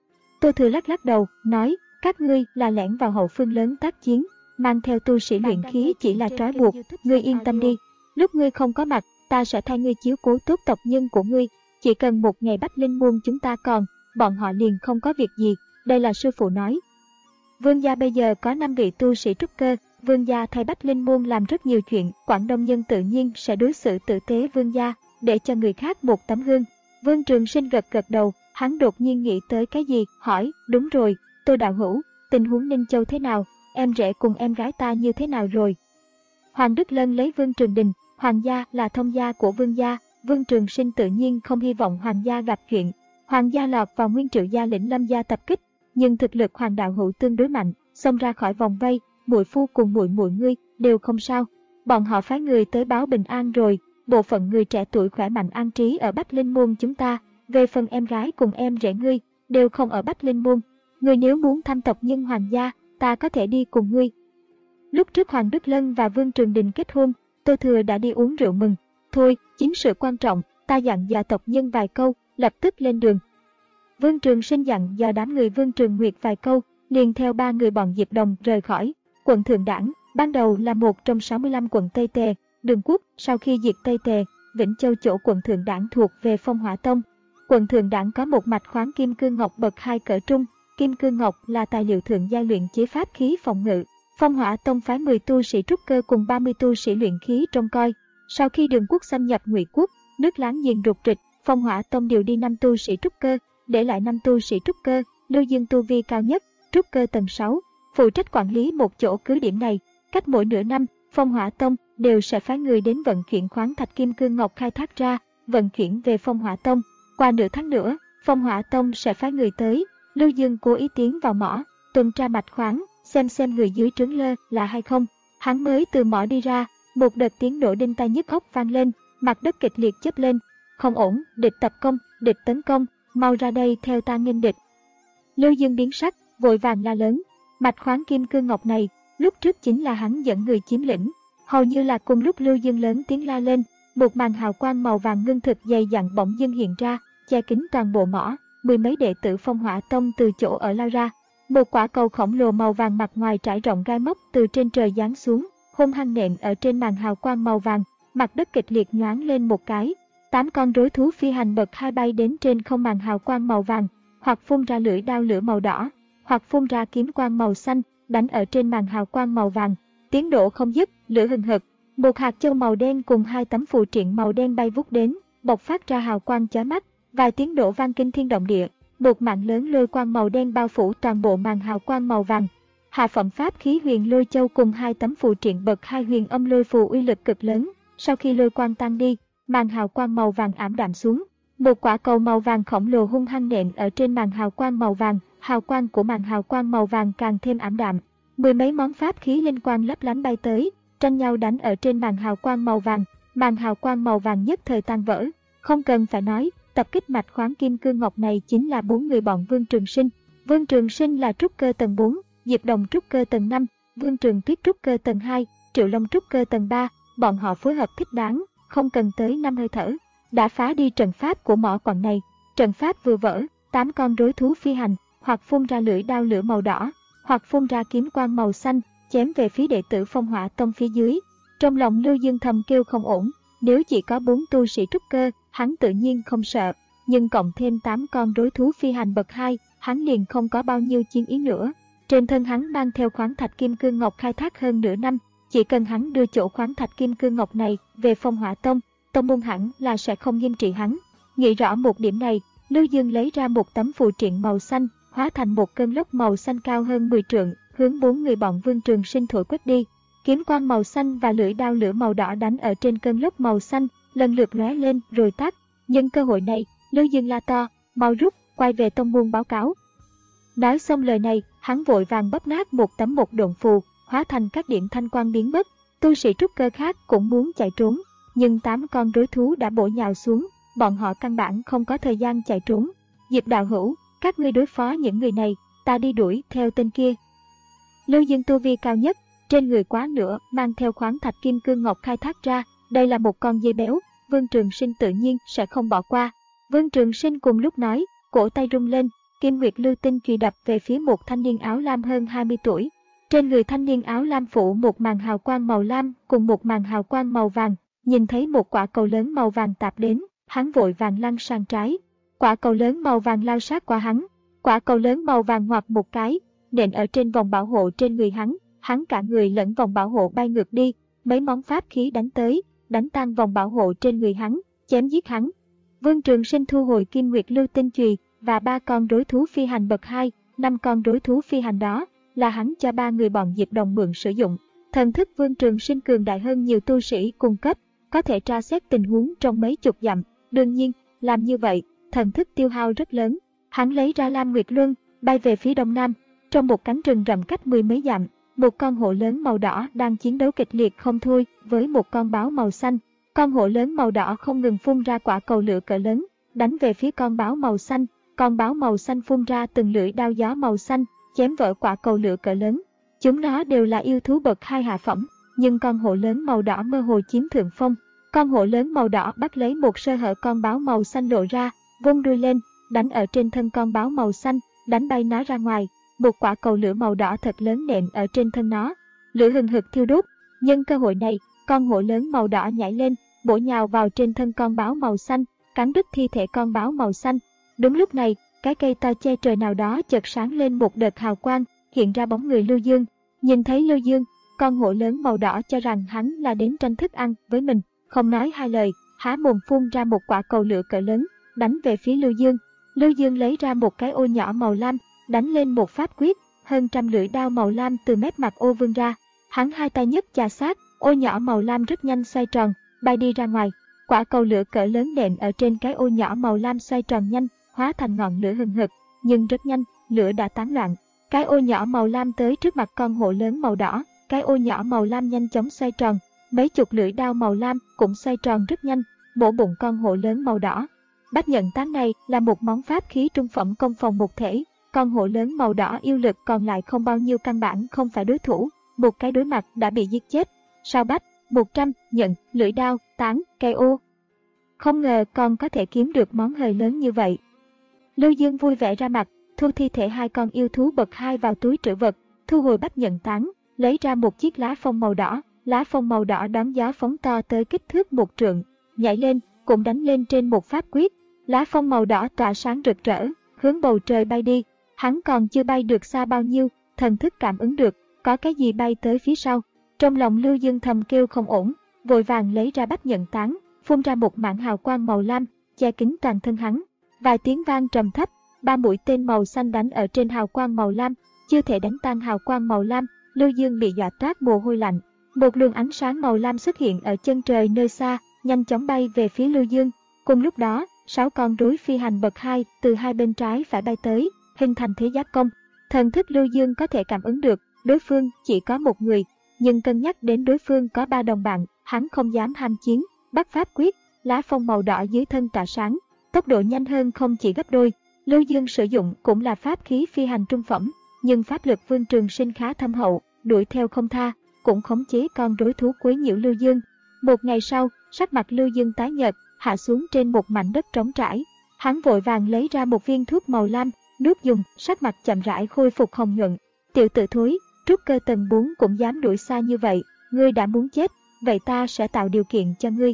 Tô Thừa lắc lắc đầu, nói, các ngươi là lẻn vào hậu phương lớn tác chiến, mang theo tu sĩ luyện khí chỉ là trói buộc, ngươi yên tâm đi. Lúc ngươi không có mặt, ta sẽ thay ngươi chiếu cố tốt tộc nhân của ngươi. Chỉ cần một ngày Bách Linh Môn chúng ta còn, bọn họ liền không có việc gì, đây là sư phụ nói. Vương gia bây giờ có năm vị tu sĩ trúc cơ, vương gia thay Bách Linh Môn làm rất nhiều chuyện, Quảng Đông nhân tự nhiên sẽ đối xử tử tế vương gia, để cho người khác một tấm gương. Vương Trường Sinh gật gật đầu, hắn đột nhiên nghĩ tới cái gì, hỏi, đúng rồi, Tô đạo hữu, tình huống Ninh Châu thế nào, em rể cùng em gái ta như thế nào rồi? Hoàng Đức Lân lấy Vương Trường Đình, Hoàng gia là thông gia của Vương gia, Vương Trường Sinh tự nhiên không hy vọng Hoàng gia gặp chuyện. Hoàng gia lọt vào Nguyên Triệu gia lĩnh Lâm gia tập kích, nhưng thực lực Hoàng đạo hữu tương đối mạnh, xông ra khỏi vòng vây, muội phu cùng muội muội ngươi đều không sao. Bọn họ phái người tới báo bình an rồi, bộ phận người trẻ tuổi khỏe mạnh an trí ở Bách Linh Môn chúng ta, về phần em gái cùng em rể ngươi đều không ở Bách Linh Môn. Ngươi nếu muốn thăm tộc nhân Hoàng gia, ta có thể đi cùng ngươi. Lúc trước Hoàng Đức Lân và Vương Trường Đình kết hôn, Tô Thừa đã đi uống rượu mừng. Thôi, chính sự quan trọng, ta dặn dò tộc nhân vài câu, lập tức lên đường. Vương Trường Sinh dặn dò đám người Vương Trường Nguyệt vài câu, liền theo ba người bọn Diệp Đồng rời khỏi quận Thượng Đảng. Ban đầu là một trong sáu mươi lăm quận Tây Tề, Đường Quốc, sau khi diệt Tây Tề, Vĩnh Châu chỗ quận Thượng Đảng thuộc về Phong Hỏa Tông. Quận Thượng Đảng có một mạch khoáng kim cương ngọc bậc hai cỡ trung, kim cương ngọc là tài liệu thượng giai luyện chế pháp khí phòng ngự. Phong Hỏa Tông phái mười tu sĩ trúc cơ cùng ba mươi tu sĩ luyện khí trông coi. Sau khi Đường Quốc xâm nhập Ngụy Quốc, nước láng giềng rục rịch, Phong Hỏa Tông điều đi năm tu sĩ trúc cơ, để lại năm tu sĩ trúc cơ. Lưu Dương tu vi cao nhất, trúc cơ tầng sáu, phụ trách quản lý một chỗ cứ điểm này. Cách mỗi nửa năm, Phong Hỏa Tông đều sẽ phái người đến vận chuyển khoáng thạch kim cương ngọc khai thác ra, vận chuyển về Phong Hỏa Tông. Qua nửa tháng nữa, Phong Hỏa Tông sẽ phái người tới. Lưu Dương cố ý tiến vào mỏ, tuần tra mạch khoáng, xem xem người dưới trướng lơ là hay không. Hắn mới từ mỏ đi ra, một đợt tiếng nổ đinh tai nhức óc vang lên, mặt đất kịch liệt chớp lên. Không ổn, địch tập công, địch tấn công, mau ra đây theo ta nghênh địch. Lưu Dương biến sắc, vội vàng la lớn. Mạch khoáng kim cương ngọc này, lúc trước chính là hắn dẫn người chiếm lĩnh. Hầu như là cùng lúc Lưu Dương lớn tiếng la lên, một màn hào quang màu vàng ngưng thực dày dặn bỗng dưng hiện ra, che kín toàn bộ mỏ. Mười mấy đệ tử Phong Hỏa Tông từ chỗ ở lao ra. Một quả cầu khổng lồ màu vàng mặt ngoài trải rộng gai móc từ trên trời giáng xuống, hung hăng nện ở trên màn hào quang màu vàng, mặt đất kịch liệt nhoáng lên một cái. Tám con rối thú phi hành bậc hai bay đến trên không màn hào quang màu vàng, hoặc phun ra lưỡi đao lửa màu đỏ, hoặc phun ra kiếm quang màu xanh, đánh ở trên màn hào quang màu vàng. Tiếng nổ không dứt, lửa hừng hực. Một hạt châu màu đen cùng hai tấm phù triện màu đen bay vút đến, bộc phát ra hào quang chói mắt. Vài tiếng nổ vang kinh thiên động địa, một mạng lớn lôi quang màu đen bao phủ toàn bộ màn hào quang màu vàng. Hạ phẩm pháp khí huyền lôi châu cùng hai tấm phù triện bậc hai huyền âm lôi phù uy lực cực lớn. Sau khi lôi quang tan đi, màn hào quang màu vàng ảm đạm xuống. Một quả cầu màu vàng khổng lồ hung hăng nện ở trên màn hào quang màu vàng, hào quang của màn hào quang màu vàng càng thêm ảm đạm. Mười mấy món pháp khí linh quang lấp lánh bay tới, tranh nhau đánh ở trên màn hào quang màu vàng. Màn hào quang màu vàng nhất thời tan vỡ. Không cần phải nói, tập kích mạch khoáng kim cương ngọc này chính là bốn người bọn Vương Trường Sinh. Vương Trường Sinh là trúc cơ tầng bốn, Diệp Đồng trúc cơ tầng năm, Vương Trường Tuyết trúc cơ tầng hai, Triệu Long trúc cơ tầng ba. Bọn họ phối hợp thích đáng, không cần tới năm hơi thở, đã phá đi trận pháp của mỏ quặng này. Trận pháp vừa vỡ, tám con rối thú phi hành, hoặc phun ra lưỡi đao lửa màu đỏ, hoặc phun ra kiếm quang màu xanh, chém về phía đệ tử Phong Hỏa Tông phía dưới. Trong lòng Lưu Dương thầm kêu không ổn, nếu chỉ có bốn tu sĩ trúc cơ, hắn tự nhiên không sợ, nhưng cộng thêm tám con rối thú phi hành bậc hai, hắn liền không có bao nhiêu chiến ý nữa. Trên thân hắn mang theo khoáng thạch kim cương ngọc khai thác hơn nửa năm, chỉ cần hắn đưa chỗ khoáng thạch kim cương ngọc này về Phong Hỏa Tông, tông môn hẳn là sẽ không nghiêm trị hắn. Nghĩ rõ một điểm này, Lưu Dương lấy ra một tấm phù triện màu xanh, hóa thành một cơn lốc màu xanh cao hơn mười trượng, hướng bốn người bọn Vương Trường Sinh thổi quét đi. Kiếm quang màu xanh và lưỡi đao lửa màu đỏ đánh ở trên cơn lốc màu xanh, lần lượt lóe lên rồi tắt. Nhân cơ hội này, Lưu Dương la to, mau rút, quay về tông môn báo cáo. Nói xong lời này, hắn vội vàng bóp nát một tấm một độn phù, hóa thành các điểm thanh quang biến mất. Tu sĩ trúc cơ khác cũng muốn chạy trốn, nhưng tám con rối thú đã bổ nhào xuống, bọn họ căn bản không có thời gian chạy trốn. Diệp đạo hữu, các ngươi đối phó những người này, ta đi đuổi theo tên kia. Lưu Dương tu vi cao nhất, trên người quá nữa mang theo khoáng thạch kim cương ngọc khai thác ra, đây là một con dê béo, Vương Trường Sinh tự nhiên sẽ không bỏ qua. Vương Trường Sinh cùng lúc nói, cổ tay rung lên, Kim Nguyệt Lưu Tinh chùy đập về phía một thanh niên áo lam hơn hai mươi tuổi. Trên người thanh niên áo lam phủ một màn hào quang màu lam cùng một màn hào quang màu vàng, nhìn thấy một quả cầu lớn màu vàng tạt đến, hắn vội vàng lăn sang trái. Quả cầu lớn màu vàng lao sát qua hắn, quả cầu lớn màu vàng ngoặt một cái, nện ở trên vòng bảo hộ trên người hắn, hắn cả người lẫn vòng bảo hộ bay ngược đi, mấy món pháp khí đánh tới, đánh tan vòng bảo hộ trên người hắn, chém giết hắn. Vương Trường Sinh thu hồi Kim Nguyệt Lưu Tinh chùy và ba con rối thú phi hành bậc hai, năm con rối thú phi hành đó là hắn cho ba người bọn Diệp Đồng mượn sử dụng. Thần thức Vương Trường Sinh cường đại hơn nhiều tu sĩ cung cấp, có thể tra xét tình huống trong mấy chục dặm. Đương nhiên, làm như vậy, thần thức tiêu hao rất lớn. Hắn lấy ra Lam Nguyệt Luân, bay về phía đông nam. Trong một cánh rừng rậm cách mười mấy dặm, một con hổ lớn màu đỏ đang chiến đấu kịch liệt không thôi với một con báo màu xanh. Con hổ lớn màu đỏ không ngừng phun ra quả cầu lửa cỡ lớn, đánh về phía con báo màu xanh. Con báo màu xanh phun ra từng lưỡi đao gió màu xanh, chém vỡ quả cầu lửa cỡ lớn. Chúng nó đều là yêu thú bậc hai hạ phẩm, nhưng con hổ lớn màu đỏ mơ hồ chiếm thượng phong. Con hổ lớn màu đỏ bắt lấy một sơ hở con báo màu xanh lộ ra, vung đuôi lên, đánh ở trên thân con báo màu xanh, đánh bay nó ra ngoài. Một quả cầu lửa màu đỏ thật lớn nện ở trên thân nó, lửa hừng hực thiêu đốt. Nhân cơ hội này, con hổ lớn màu đỏ nhảy lên, bổ nhào vào trên thân con báo màu xanh, cắn đứt thi thể con báo màu xanh. Đúng lúc này, cái cây to che trời nào đó chợt sáng lên một đợt hào quang, hiện ra bóng người Lưu Dương. Nhìn thấy Lưu Dương, con hổ lớn màu đỏ cho rằng hắn là đến tranh thức ăn với mình, không nói hai lời, há mồm phun ra một quả cầu lửa cỡ lớn, đánh về phía Lưu Dương. Lưu Dương lấy ra một cái ô nhỏ màu lam, đánh lên một pháp quyết, hơn trăm lưỡi đao màu lam từ mép mặt ô vươn ra. Hắn hai tay nhấc chà sát, ô nhỏ màu lam rất nhanh xoay tròn, bay đi ra ngoài. Quả cầu lửa cỡ lớn nện ở trên cái ô nhỏ màu lam xoay tròn nhanh, hóa thành ngọn lửa hừng hực, nhưng rất nhanh, lửa đã tán loạn. Cái ô nhỏ màu lam tới trước mặt con hổ lớn màu đỏ, cái ô nhỏ màu lam nhanh chóng xoay tròn, mấy chục lưỡi đao màu lam cũng xoay tròn rất nhanh, bổ bụng con hổ lớn màu đỏ. Bách nhận tán này là một món pháp khí trung phẩm công phòng một thể, con hổ lớn màu đỏ yêu lực còn lại không bao nhiêu, căn bản không phải đối thủ, một cái đối mặt đã bị giết chết. Sao Bách, một trăm, nhận, lưỡi đao, tán, cây ô. Không ngờ còn có thể kiếm được món hời lớn như vậy. Lưu Dương vui vẻ ra mặt, thu thi thể hai con yêu thú bậc hai vào túi trữ vật, thu hồi bách nhận tán, lấy ra một chiếc lá phong màu đỏ. Lá phong màu đỏ đón gió phóng to tới kích thước một trượng, nhảy lên, cũng đánh lên trên một pháp quyết. Lá phong màu đỏ tỏa sáng rực rỡ, hướng bầu trời bay đi. Hắn còn chưa bay được xa bao nhiêu, thần thức cảm ứng được, có cái gì bay tới phía sau. Trong lòng Lưu Dương thầm kêu không ổn, vội vàng lấy ra bách nhận tán, phun ra một mảng hào quang màu lam, che kín toàn thân hắn. Vài tiếng vang trầm thấp, ba mũi tên màu xanh đánh ở trên hào quang màu lam, chưa thể đánh tan hào quang màu lam. Lưu Dương bị dọa toát mồ hôi lạnh. Một luồng ánh sáng màu lam xuất hiện ở chân trời nơi xa, nhanh chóng bay về phía Lưu Dương. Cùng lúc đó, sáu con rối phi hành bậc hai từ hai bên trái phải bay tới, hình thành thế giáp công. Thần thức Lưu Dương có thể cảm ứng được, đối phương chỉ có một người, nhưng cân nhắc đến đối phương có ba đồng bạn, hắn không dám ham chiến, bắt pháp quyết, lá phong màu đỏ dưới thân tỏa sáng, tốc độ nhanh hơn không chỉ gấp đôi. Lưu Dương sử dụng cũng là pháp khí phi hành trung phẩm, nhưng pháp lực Vương Trường Sinh khá thâm hậu, đuổi theo không tha, cũng khống chế con rối thú quấy nhiễu Lưu Dương. Một ngày sau, sắc mặt Lưu Dương tái nhợt, hạ xuống trên một mảnh đất trống trải. Hắn vội vàng lấy ra một viên thuốc màu lam, nuốt dùng, sắc mặt chậm rãi khôi phục hồng nhuận. Tiểu tử thối, trúc cơ tầng bốn cũng dám đuổi xa như vậy, ngươi đã muốn chết, vậy ta sẽ tạo điều kiện cho ngươi.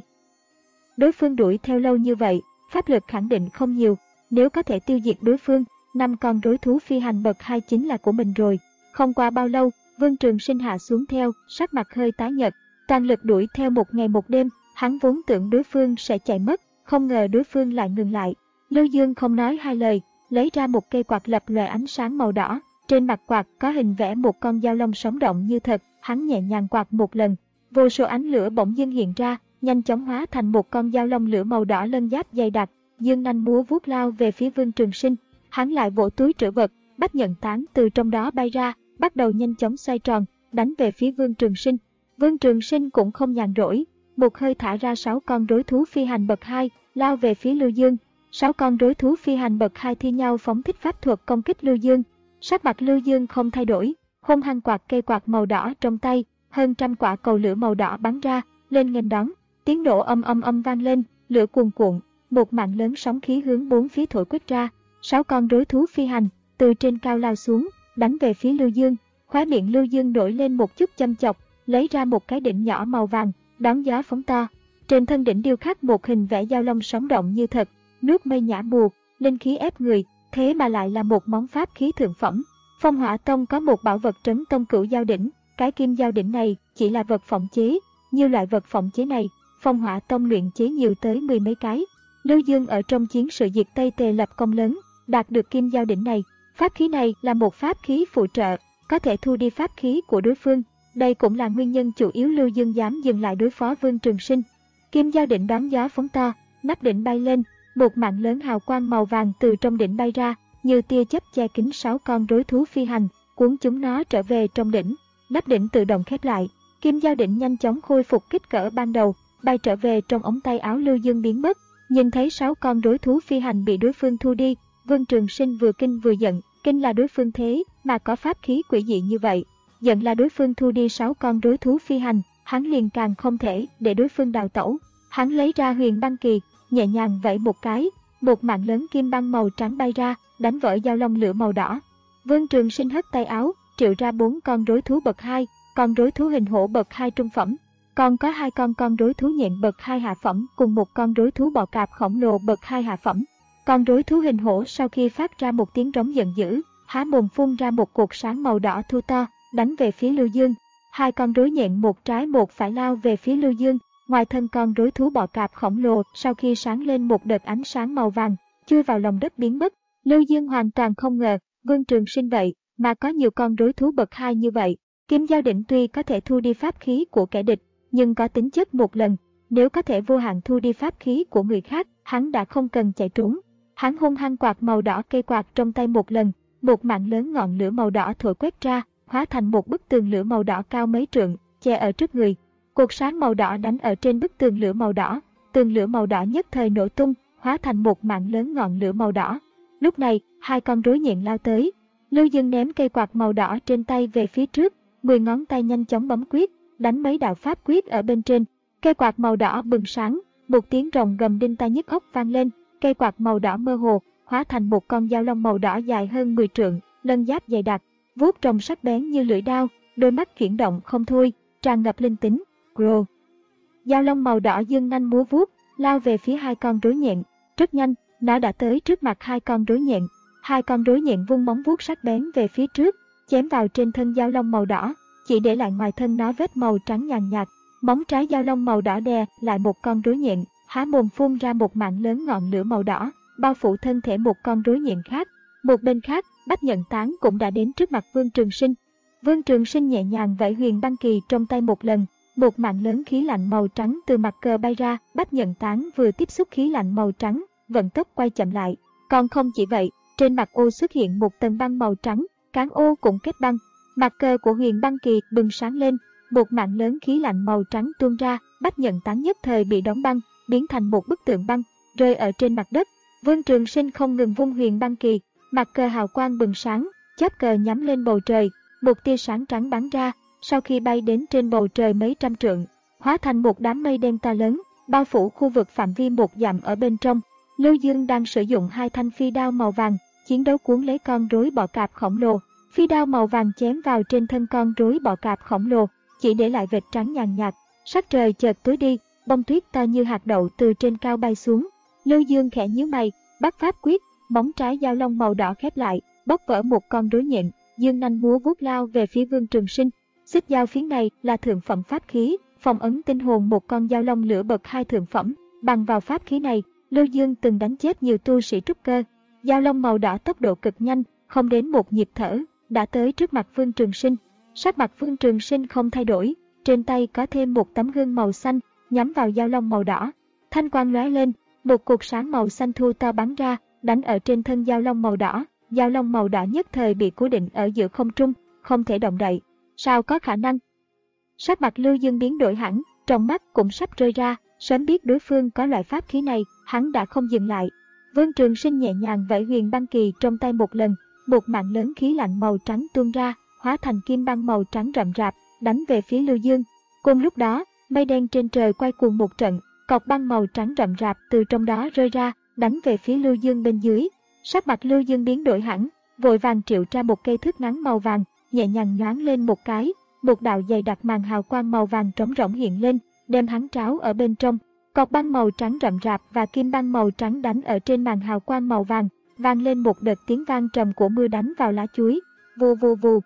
Đối phương đuổi theo lâu như vậy, pháp lực khẳng định không nhiều, nếu có thể tiêu diệt đối phương, năm con rối thú phi hành bậc hai chính là của mình rồi. Không qua bao lâu, Vương Trường Sinh hạ xuống theo, sắc mặt hơi tái nhợt, toàn lực đuổi theo một ngày một đêm. Hắn vốn tưởng đối phương sẽ chạy mất, không ngờ đối phương lại ngừng lại. Lưu Dương không nói hai lời, lấy ra một cây quạt lập lòe ánh sáng màu đỏ, trên mặt quạt có hình vẽ một con dao long sống động như thật. Hắn nhẹ nhàng quạt một lần, vô số ánh lửa bỗng dưng hiện ra, nhanh chóng hóa thành một con dao long lửa màu đỏ lân giáp dày đặc, dương nanh múa vuốt lao về phía Vương Trường Sinh. Hắn lại vỗ túi trữ vật, bách nhận tán từ trong đó bay ra, bắt đầu nhanh chóng xoay tròn, đánh về phía Vương Trường Sinh. Vương Trường Sinh cũng không nhàn rỗi, một hơi thả ra sáu con rối thú phi hành bậc hai, lao về phía Lưu Dương. Sáu con rối thú phi hành bậc hai thi nhau phóng thích pháp thuật công kích Lưu Dương. Sắc mặt Lưu Dương không thay đổi, hung hăng quạt cây quạt màu đỏ trong tay, hơn trăm quả cầu lửa màu đỏ bắn ra, lên nghênh đón. Tiếng nổ âm âm âm vang lên, lửa cuồn cuộn, một mạng lớn sóng khí hướng bốn phía thổi quét ra. Sáu con rối thú phi hành từ trên cao lao xuống, đánh về phía Lưu Dương. Khóe miệng Lưu Dương nổi lên một chút châm chọc, lấy ra một cái đỉnh nhỏ màu vàng, đón gió phóng to. Trên thân đỉnh điêu khắc một hình vẽ dao long sống động như thật, nước mây nhã mùa, linh khí ép người, thế mà lại là một món pháp khí thượng phẩm. Phong Hỏa Tông có một bảo vật Trấn Tông Cửu Giao Đỉnh, cái kim giao đỉnh này chỉ là vật phỏng chế, như loại vật phỏng chế này, Phong Hỏa Tông luyện chế nhiều tới mười mấy cái. Lưu Dương ở trong chiến sự diệt Tây Tề lập công lớn, đạt được kim giao đỉnh này. Pháp khí này là một pháp khí phụ trợ, có thể thu đi pháp khí của đối phương. Đây cũng là nguyên nhân chủ yếu Lưu Dương dám dừng lại đối phó Vương Trường Sinh. Kim giao đỉnh đón gió phóng to, nắp đỉnh bay lên, một mạng lớn hào quang màu vàng từ trong đỉnh bay ra, như tia chớp che kín sáu con rối thú phi hành, cuốn chúng nó trở về trong đỉnh. Nắp đỉnh tự động khép lại, kim giao đỉnh nhanh chóng khôi phục kích cỡ ban đầu, bay trở về trong ống tay áo Lưu Dương biến mất. Nhìn thấy sáu con rối thú phi hành bị đối phương thu đi, Vương Trường Sinh vừa kinh vừa giận. Kinh là đối phương thế mà có pháp khí quỷ dị như vậy, giận là đối phương thu đi sáu con rối thú phi hành, hắn liền càng không thể để đối phương đào tẩu. Hắn lấy ra huyền băng kỳ, nhẹ nhàng vẫy một cái, một mạng lớn kim băng màu trắng bay ra, đánh vỡ dao long lửa màu đỏ. Vương Trường Sinh hất tay áo, triệu ra bốn con rối thú bậc hai, con rối thú hình hổ bậc hai trung phẩm, còn có hai con con rối thú nhện bậc hai hạ phẩm cùng một con rối thú bò cạp khổng lồ bậc hai hạ phẩm. Con rối thú hình hổ sau khi phát ra một tiếng rống giận dữ, há mồm phun ra một cột sáng màu đỏ thu to, đánh về phía Lưu Dương. Hai con rối nhện một trái một phải lao về phía Lưu Dương. Ngoài thân con rối thú bò cạp khổng lồ sau khi sáng lên một đợt ánh sáng màu vàng, chui vào lòng đất biến mất. Lưu Dương hoàn toàn không ngờ, Vương Trường Sinh vậy mà có nhiều con rối thú bậc hai như vậy. Kim giao đỉnh tuy có thể thu đi pháp khí của kẻ địch, nhưng có tính chất một lần, nếu có thể vô hạn thu đi pháp khí của người khác, hắn đã không cần chạy trốn. Hắn hung hăng quạt màu đỏ cây quạt trong tay một lần, một mạng lớn ngọn lửa màu đỏ thổi quét ra, hóa thành một bức tường lửa màu đỏ cao mấy trượng, che ở trước người. Cột sáng màu đỏ đánh ở trên bức tường lửa màu đỏ, tường lửa màu đỏ nhất thời nổ tung, hóa thành một mạng lớn ngọn lửa màu đỏ. Lúc này, hai con rối nhện lao tới. Lưu Dương ném cây quạt màu đỏ trên tay về phía trước, mười ngón tay nhanh chóng bấm quyết, đánh mấy đạo pháp quyết ở bên trên. Cây quạt màu đỏ bừng sáng, một tiếng rồng gầm đinh tai nhức óc vang lên. Cây quạt màu đỏ mơ hồ, hóa thành một con dao long màu đỏ dài hơn mười trượng, lân giáp dày đặc, vuốt rồng sắc bén như lưỡi đao, đôi mắt chuyển động không thôi, tràn ngập linh tính. Grow. Dao long màu đỏ dương nanh múa vuốt, lao về phía hai con rối nhện. Rất nhanh, nó đã tới trước mặt hai con rối nhện. Hai con rối nhện vung móng vuốt sắc bén về phía trước, chém vào trên thân dao long màu đỏ, chỉ để lại ngoài thân nó vết màu trắng nhàn nhạt. Móng trái dao long màu đỏ đè lại một con rối nhện, há mồm phun ra một mạng lớn ngọn lửa màu đỏ, bao phủ thân thể một con rối nhện khác. Một bên khác, Bách Nhận Tán cũng đã đến trước mặt Vương Trường Sinh. Vương Trường Sinh nhẹ nhàng vẫy huyền băng kỳ trong tay một lần, một mạng lớn khí lạnh màu trắng từ mặt cờ bay ra. Bách Nhận Tán vừa tiếp xúc khí lạnh màu trắng, vận tốc quay chậm lại. Còn không chỉ vậy, trên mặt ô xuất hiện một tầng băng màu trắng, cán ô cũng kết băng. Mặt cờ của huyền băng kỳ bừng sáng lên, một mạng lớn khí lạnh màu trắng tuôn ra. Bách Nhận Tán nhất thời bị đóng băng, biến thành một bức tượng băng, rơi ở trên mặt đất. Vương Trường Sinh không ngừng vung huyền băng kỳ, mặt cờ hào quang bừng sáng, chớp cờ nhắm lên bầu trời, một tia sáng trắng bắn ra, sau khi bay đến trên bầu trời mấy trăm trượng, hóa thành một đám mây đen to lớn, bao phủ khu vực phạm vi một dặm ở bên trong. Lưu Dương đang sử dụng hai thanh phi đao màu vàng, chiến đấu cuốn lấy con rối bọ cạp khổng lồ. Phi đao màu vàng chém vào trên thân con rối bọ cạp khổng lồ, chỉ để lại vệt trắng nhàn nhạt. Sắc trời chợt tối đi, bông tuyết to như hạt đậu từ trên cao bay xuống. Lưu Dương khẽ nhíu mày, bắt pháp quyết, móng trái dao long màu đỏ khép lại, bóc vỡ một con rối nhện, dương nanh múa vuốt lao về phía Vương Trường Sinh. Xích dao phiến này là thượng phẩm pháp khí, phong ấn tinh hồn một con dao long lửa bậc hai thượng phẩm. Bằng vào pháp khí này, Lưu Dương từng đánh chết nhiều tu sĩ trúc cơ. Dao long màu đỏ tốc độ cực nhanh, không đến một nhịp thở, đã tới trước mặt Vương Trường Sinh. Sắc mặt Vương Trường Sinh không thay đổi, trên tay có thêm một tấm gương màu xanh, nhắm vào dao long màu đỏ. Thanh quang lóe lên, một cột sáng màu xanh thu to bắn ra, đánh ở trên thân dao long màu đỏ. Dao long màu đỏ nhất thời bị cố định ở giữa không trung, không thể động đậy. Sao có khả năng? Sắc mặt Lưu Dương biến đổi hẳn, trong mắt cũng sắp rơi ra. Sớm biết đối phương có loại pháp khí này, hắn đã không dừng lại. Vương Trường Sinh nhẹ nhàng vẫy huyền băng kỳ trong tay một lần, một mạng lớn khí lạnh màu trắng tuôn ra, hóa thành kim băng màu trắng rậm rạp, đánh về phía Lưu Dương. Cùng lúc đó, Mây đen trên trời quay cuồng một trận, cọc băng màu trắng rậm rạp từ trong đó rơi ra, đánh về phía Lưu Dương bên dưới. Sắc mặt Lưu Dương biến đổi hẳn, vội vàng triệu ra một cây thước ngắn màu vàng, nhẹ nhàng nhoáng lên một cái, một đạo dày đặc màn hào quang màu vàng trống rỗng hiện lên, đem hắn tráo ở bên trong. Cọc băng màu trắng rậm rạp và kim băng màu trắng đánh ở trên màn hào quang màu vàng, vang lên một đợt tiếng vang trầm của mưa đánh vào lá chuối. Vù vù vù.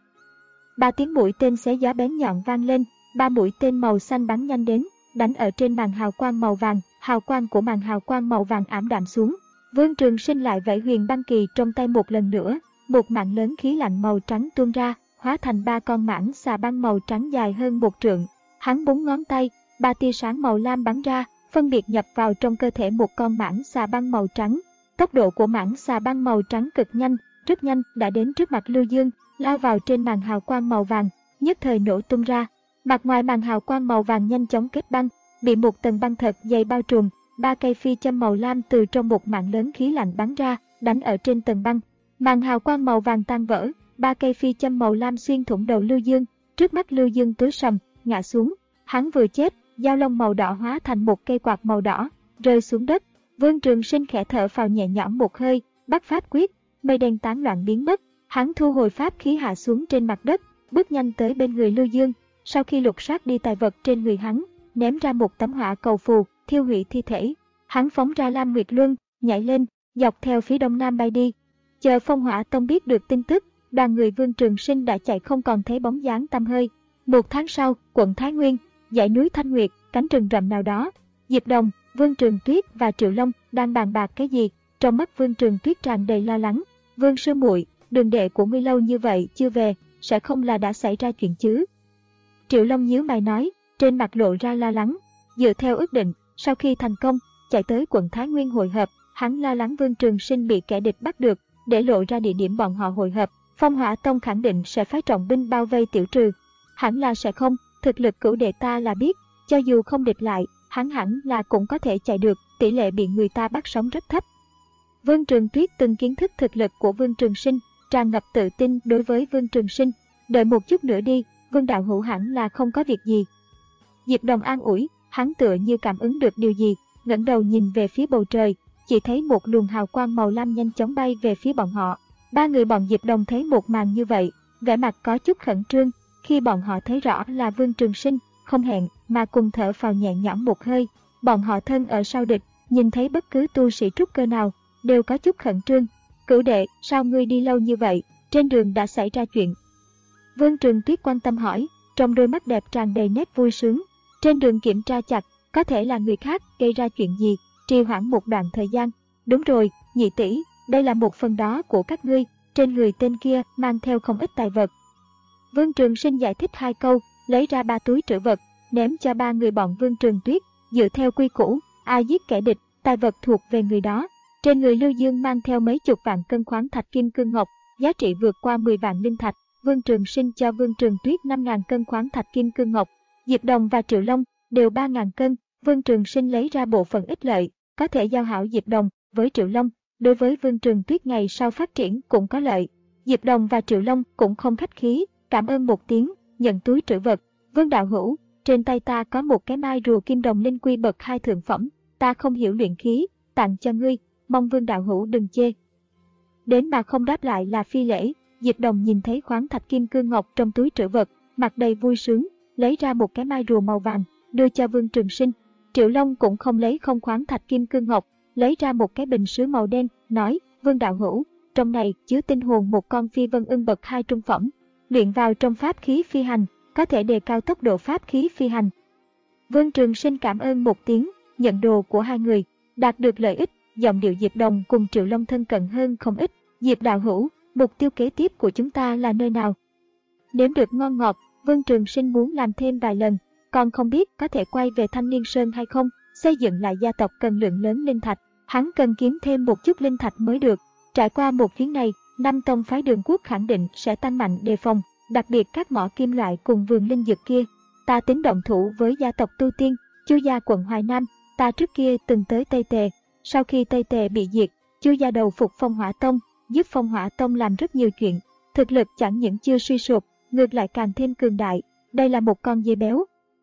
Ba tiếng mũi tên xé gió bén nhọn vang lên, ba mũi tên màu xanh bắn nhanh đến, đánh ở trên màn hào quang màu vàng, hào quang của màn hào quang màu vàng ảm đạm xuống. Vương Trường Sinh lại vẫy huyền băng kỳ trong tay một lần nữa, một mảng lớn khí lạnh màu trắng tuôn ra, hóa thành ba con mãng xà băng màu trắng dài hơn một trượng. Hắn búng ngón tay, ba tia sáng màu lam bắn ra, phân biệt nhập vào trong cơ thể một con mãng xà băng màu trắng. Tốc độ của mãng xà băng màu trắng cực nhanh, rất nhanh đã đến trước mặt Lưu Dương, lao vào trên màn hào quang màu vàng, nhất thời nổ tung ra. Mặt ngoài màn hào quang màu vàng nhanh chóng kết băng, bị một tầng băng thật dày bao trùm. Ba cây phi châm màu lam từ trong một mảng lớn khí lạnh bắn ra, đánh ở trên tầng băng. Màn hào quang màu vàng tan vỡ, ba cây phi châm màu lam xuyên thủng đầu Lưu Dương. Trước mắt Lưu Dương tối sầm, ngã xuống. Hắn vừa chết, dao long màu đỏ hóa thành một cây quạt màu đỏ, rơi xuống đất. Vương Trường Sinh khẽ thở phào nhẹ nhõm một hơi, bắt pháp quyết, mây đen tán loạn biến mất. Hắn thu hồi pháp khí hạ xuống trên mặt đất, bước nhanh tới bên người Lưu Dương. Sau khi lục soát đi tài vật trên người hắn, ném ra một tấm hỏa cầu phù, thiêu hủy thi thể. Hắn phóng ra Lam Nguyệt Luân, nhảy lên, dọc theo phía đông nam bay đi. Chờ Phong Hỏa Tông biết được tin tức, đoàn người Vương Trường Sinh đã chạy không còn thấy bóng dáng tăm hơi. Một tháng sau, quận Thái Nguyên, dãy núi Thanh Nguyệt, cánh rừng rậm nào đó, Diệp Đồng, Vương Trường Tuyết và Triệu Long đang bàn bạc cái gì. Trong mắt Vương Trường Tuyết tràn đầy lo lắng. Vương sư muội, đường đệ của ngươi lâu như vậy chưa về, sẽ không là đã xảy ra chuyện chứ? Triệu Long nhíu mày nói, trên mặt lộ ra lo lắng. Dựa theo ước định, sau khi thành công, chạy tới quận Thái Nguyên hội hợp, hắn lo lắng Vương Trường Sinh bị kẻ địch bắt được, để lộ ra địa điểm bọn họ hội hợp. Phong Hỏa Tông khẳng định sẽ phái trọng binh bao vây tiểu trừ. Hẳn là sẽ không, thực lực cửu đệ ta là biết, cho dù không địch lại, hắn hẳn là cũng có thể chạy được, tỷ lệ bị người ta bắt sống rất thấp. Vương Trường Tuyết từng kiến thức thực lực của Vương Trường Sinh, tràn ngập tự tin đối với Vương Trường Sinh. Đợi một chút nữa đi, Vương đạo hữu hẳn là không có việc gì. Diệp Đồng an ủi, hắn tựa như cảm ứng được điều gì, ngẩng đầu nhìn về phía bầu trời, chỉ thấy một luồng hào quang màu lam nhanh chóng bay về phía bọn họ. Ba người bọn Diệp Đồng thấy một màn như vậy, vẻ mặt có chút khẩn trương. Khi bọn họ thấy rõ là Vương Trường Sinh, không hẹn mà cùng thở phào nhẹ nhõm một hơi. Bọn họ thân ở sau địch, nhìn thấy bất cứ tu sĩ trúc cơ nào, đều có chút khẩn trương. Cửu đệ, sao ngươi đi lâu như vậy, trên đường đã xảy ra chuyện? Vương Trường Tuyết quan tâm hỏi, trong đôi mắt đẹp tràn đầy nét vui sướng. Trên đường kiểm tra chặt, có thể là người khác gây ra chuyện gì, trì hoãn một đoạn thời gian. Đúng rồi, nhị tỷ, đây là một phần đó của các ngươi, trên người tên kia mang theo không ít tài vật. Vương Trường Sinh giải thích hai câu, lấy ra ba túi trữ vật, ném cho ba người bọn Vương Trường Tuyết. Dựa theo quy củ, ai giết kẻ địch, tài vật thuộc về người đó. Trên người Lưu Dương mang theo mấy chục vạn cân khoáng thạch kim cương ngọc, giá trị vượt qua mười vạn linh thạch. Vương Trường Sinh cho Vương Trường Tuyết năm nghìn cân khoáng thạch kim cương ngọc. Diệp Đồng và Triệu Long đều ba nghìn cân. Vương Trường Sinh lấy ra bộ phận ích lợi, có thể giao hảo Diệp Đồng với Triệu Long, đối với Vương Trường Tuyết ngày sau phát triển cũng có lợi. Diệp Đồng và Triệu Long cũng không khách khí, cảm ơn một tiếng, nhận túi trữ vật. Vương đạo hữu, trên tay ta có một cái mai rùa kim đồng linh quy bậc hai thượng phẩm, ta không hiểu luyện khí, tặng cho ngươi, mong Vương đạo hữu đừng chê. Đến mà không đáp lại là phi lễ. Diệp Đồng nhìn thấy khoáng thạch kim cương ngọc trong túi trữ vật, mặt đầy vui sướng, lấy ra một cái mai rùa màu vàng, đưa cho Vương Trường Sinh. Triệu Long cũng không lấy không khoáng thạch kim cương ngọc, lấy ra một cái bình sứ màu đen, nói, Vương đạo hữu, trong này chứa tinh hồn một con phi vân ưng bậc hai trung phẩm, luyện vào trong pháp khí phi hành, có thể đề cao tốc độ pháp khí phi hành. Vương Trường Sinh cảm ơn một tiếng, nhận đồ của hai người, đạt được lợi ích. Giọng điệu Diệp Đồng cùng Triệu Long thân cận hơn không ít. Diệp đạo hữu, mục tiêu kế tiếp của chúng ta là nơi nào? Nếm được ngon ngọt, Vương Trường Sinh muốn làm thêm vài lần, còn không biết có thể quay về Thanh Liên Sơn hay không. Xây dựng lại gia tộc cần lượng lớn linh thạch, hắn cần kiếm thêm một chút linh thạch mới được. Trải qua một chuyến này, năm tông phái Đường Quốc khẳng định sẽ tăng mạnh đề phòng, đặc biệt các mỏ kim loại cùng vườn linh dược kia. Ta tính động thủ với gia tộc Tu Tiên, Chu gia quận Hoài Nam. Ta trước kia từng tới Tây Tề, sau khi Tây Tề bị diệt, Chu gia đầu phục Phong Hỏa Tông, giúp Phong Hỏa Tông làm rất nhiều chuyện, thực lực chẳng những chưa suy sụp, ngược lại càng thêm cường đại. Đây là một con dê béo.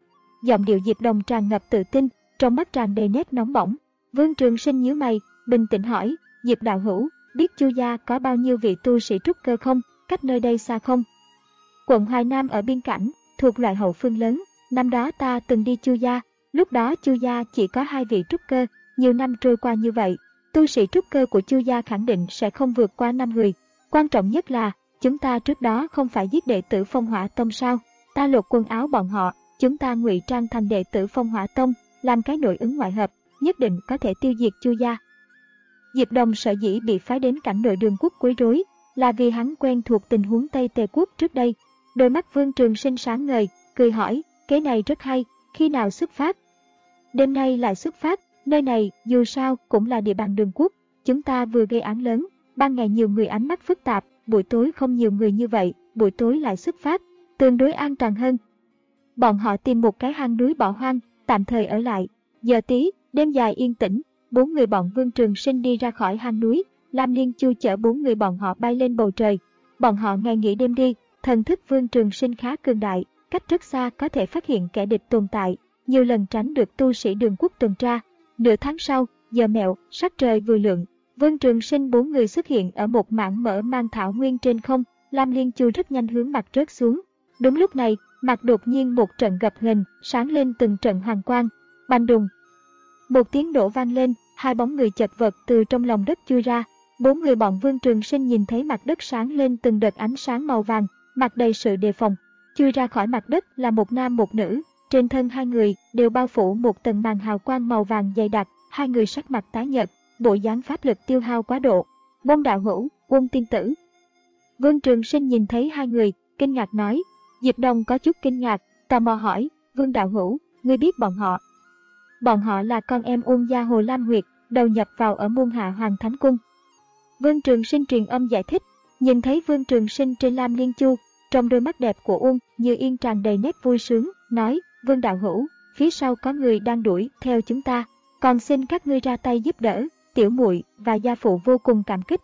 Giọng điệu Diệp Đồng tràn ngập tự tin, trong mắt tràn đầy nét nóng bỏng. Vương Trường Sinh nhíu mày, bình tĩnh hỏi, Diệp đạo hữu, biết Chu gia có bao nhiêu vị tu sĩ trúc cơ không, cách nơi đây xa không? Quận Hoài Nam ở biên cảnh, thuộc loại hậu phương lớn, năm đó ta từng đi Chu gia, lúc đó Chu gia chỉ có hai vị trúc cơ, nhiều năm trôi qua như vậy, tu sĩ trúc cơ của Chu gia khẳng định sẽ không vượt qua năm người. Quan trọng nhất là, chúng ta trước đó không phải giết đệ tử Phong Hỏa Tông sao? Ta lột quần áo bọn họ, chúng ta ngụy trang thành đệ tử Phong Hỏa Tông, làm cái nội ứng ngoại hợp, nhất định có thể tiêu diệt Chu gia. Diệp Đồng sở dĩ bị phái đến cảnh nội Đường Quốc quấy rối, là vì hắn quen thuộc tình huống Tây Tề Quốc trước đây. Đôi mắt Vương Trường Sinh sáng ngời, cười hỏi, cái này rất hay, khi nào xuất phát? Đêm nay lại xuất phát, nơi này dù sao cũng là địa bàn Đường Quốc, chúng ta vừa gây án lớn, ban ngày nhiều người ánh mắt phức tạp, buổi tối không nhiều người như vậy, buổi tối lại xuất phát, tương đối an toàn hơn. Bọn họ tìm một cái hang núi bỏ hoang, tạm thời ở lại. Giờ tí, đêm dài yên tĩnh, bốn người bọn Vương Trường Sinh đi ra khỏi hang núi, Lam Liên Chu chở bốn người bọn họ bay lên bầu trời. Bọn họ ngày nghỉ đêm đi, thần thức Vương Trường Sinh khá cường đại, cách rất xa có thể phát hiện kẻ địch tồn tại, nhiều lần tránh được tu sĩ Đường Quốc tuần tra. Nửa tháng sau, giờ mẹo, sắc trời vừa lượng, Vương Trường Sinh bốn người xuất hiện ở một mảng mở mang thảo nguyên trên không, Lam Liên Chu rất nhanh hướng mặt rớt xuống. Đúng lúc này, mặt đột nhiên một trận gập ghềnh, sáng lên từng trận hoàng quang, bành đùng. Một tiếng nổ vang lên, hai bóng người chật vật từ trong lòng đất chui ra. Bốn người bọn Vương Trường Sinh nhìn thấy mặt đất sáng lên từng đợt ánh sáng màu vàng, mặt đầy sự đề phòng. Chui ra khỏi mặt đất là một nam một nữ, trên thân hai người đều bao phủ một tầng màn hào quang màu vàng dày đặc, hai người sắc mặt tái nhợt, bộ dáng pháp lực tiêu hao quá độ. Môn đạo hữu, Uông tiên tử. Vương Trường Sinh nhìn thấy hai người, kinh ngạc nói. Diệp Đồng có chút kinh ngạc, tò mò hỏi, Vương đạo hữu, ngươi biết bọn họ? Bọn họ là con em Uông gia Hồ Lam Huyệt, đầu nhập vào ở môn hạ Hoàng Thánh Cung. Vương Trường Sinh truyền âm giải thích, nhìn thấy Vương Trường Sinh trên Lam Liên Chu, trong đôi mắt đẹp của Uông Như Yên tràn đầy nét vui sướng, nói, Vương đạo hữu, phía sau có người đang đuổi theo chúng ta, còn xin các ngươi ra tay giúp đỡ, tiểu muội và gia phụ vô cùng cảm kích.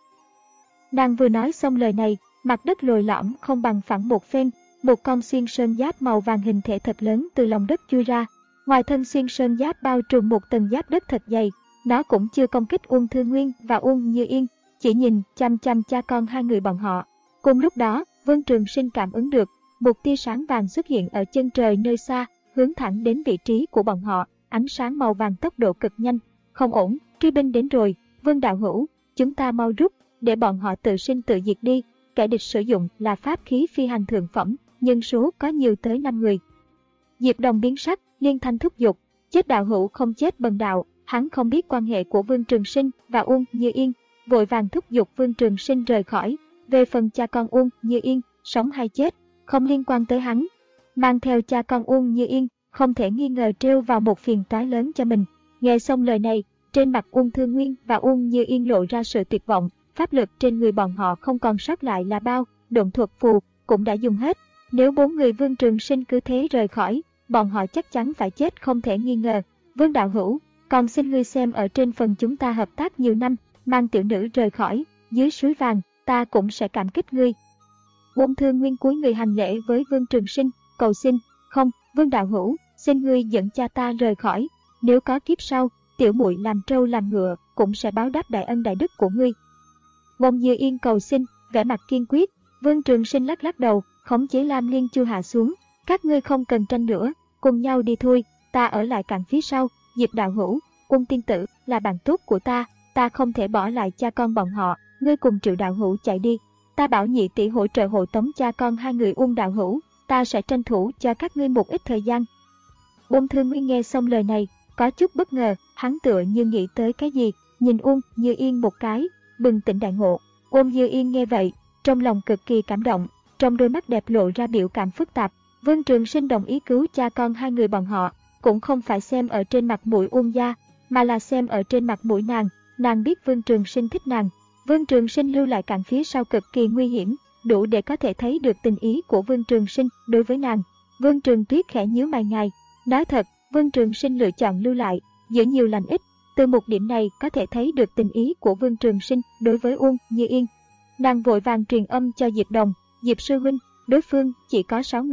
Nàng vừa nói xong lời này, mặt đất lồi lõm không bằng phẳng một phen, một con xuyên sơn giáp màu vàng hình thể thật lớn từ lòng đất chui ra. Ngoài thân xuyên sơn giáp bao trùm một tầng giáp đất thật dày, nó cũng chưa công kích Uông Thư Nguyên và Uông Như Yên, chỉ nhìn chăm chăm cha con hai người bọn họ. Cùng lúc đó, Vương Trường Sinh cảm ứng được, một tia sáng vàng xuất hiện ở chân trời nơi xa, hướng thẳng đến vị trí của bọn họ, ánh sáng màu vàng tốc độ cực nhanh. Không ổn, truy binh đến rồi, Vương đạo hữu, chúng ta mau rút, để bọn họ tự sinh tự diệt đi. Kẻ địch sử dụng là pháp khí phi hành thượng phẩm, nhân số có nhiều tới năm người. Diệp Đồng biến sắc, liên thanh thúc giục, chết đạo hữu không chết bần đạo. Hắn không biết quan hệ của Vương Trường Sinh và Uông Như Yên, vội vàng thúc giục Vương Trường Sinh rời khỏi. Về phần cha con Uông Như Yên, sống hay chết, không liên quan tới hắn. Mang theo cha con Uông Như Yên, không thể nghi ngờ trêu vào một phiền toái lớn cho mình. Nghe xong lời này, trên mặt Uông Thư Nguyên và Uông Như Yên lộ ra sự tuyệt vọng, pháp lực trên người bọn họ không còn sót lại là bao, độn thuật phù cũng đã dùng hết. Nếu bốn người Vương Trường Sinh cứ thế rời khỏi, bọn họ chắc chắn phải chết không thể nghi ngờ. Vương đạo hữu, còn xin ngươi xem ở trên phần chúng ta hợp tác nhiều năm, mang tiểu nữ rời khỏi, dưới suối vàng, ta cũng sẽ cảm kích ngươi. Uông Thư Nguyên cúi người hành lễ với Vương Trường Sinh, cầu xin, không, Vương đạo hữu, xin ngươi dẫn cha ta rời khỏi, nếu có kiếp sau, tiểu muội làm trâu làm ngựa, cũng sẽ báo đáp đại ân đại đức của ngươi. Uông Như Yên cầu xin, vẻ mặt kiên quyết. Vương Trường Sinh lắc lắc đầu, khống chế Lam Liên Chu hạ xuống, các ngươi không cần tranh nữa, cùng nhau đi thôi, ta ở lại cạnh phía sau. Diệp đạo hữu, Uông tiên tử là bạn tốt của ta, ta không thể bỏ lại cha con bọn họ, ngươi cùng Triệu đạo hữu chạy đi, ta bảo nhị tỷ hỗ trợ hộ tống cha con hai người Uông đạo hữu, ta sẽ tranh thủ cho các ngươi một ít thời gian. Uông Thư Nguyên nghe xong lời này, có chút bất ngờ, hắn tựa như nghĩ tới cái gì, nhìn Uông Như Yên một cái, bừng tỉnh đại ngộ. Uông Như Yên nghe vậy, trong lòng cực kỳ cảm động, trong đôi mắt đẹp lộ ra biểu cảm phức tạp. Vương Trường Sinh đồng ý cứu cha con hai người bọn họ, cũng không phải xem ở trên mặt mũi Uông gia, mà là xem ở trên mặt mũi nàng. Nàng biết Vương Trường Sinh thích nàng. Vương Trường Sinh lưu lại cạnh phía sau cực kỳ nguy hiểm, đủ để có thể thấy được tình ý của Vương Trường Sinh đối với nàng. Vương Trường Tuyết khẽ nhíu mày ngài, nói thật, Vương Trường Sinh lựa chọn lưu lại, giữa nhiều lành ít. Từ một điểm này có thể thấy được tình ý của Vương Trường Sinh đối với Uông Như Yên. Nàng vội vàng truyền âm cho Diệp Đồng, Diệp sư huynh, đối phương chỉ có sáu người,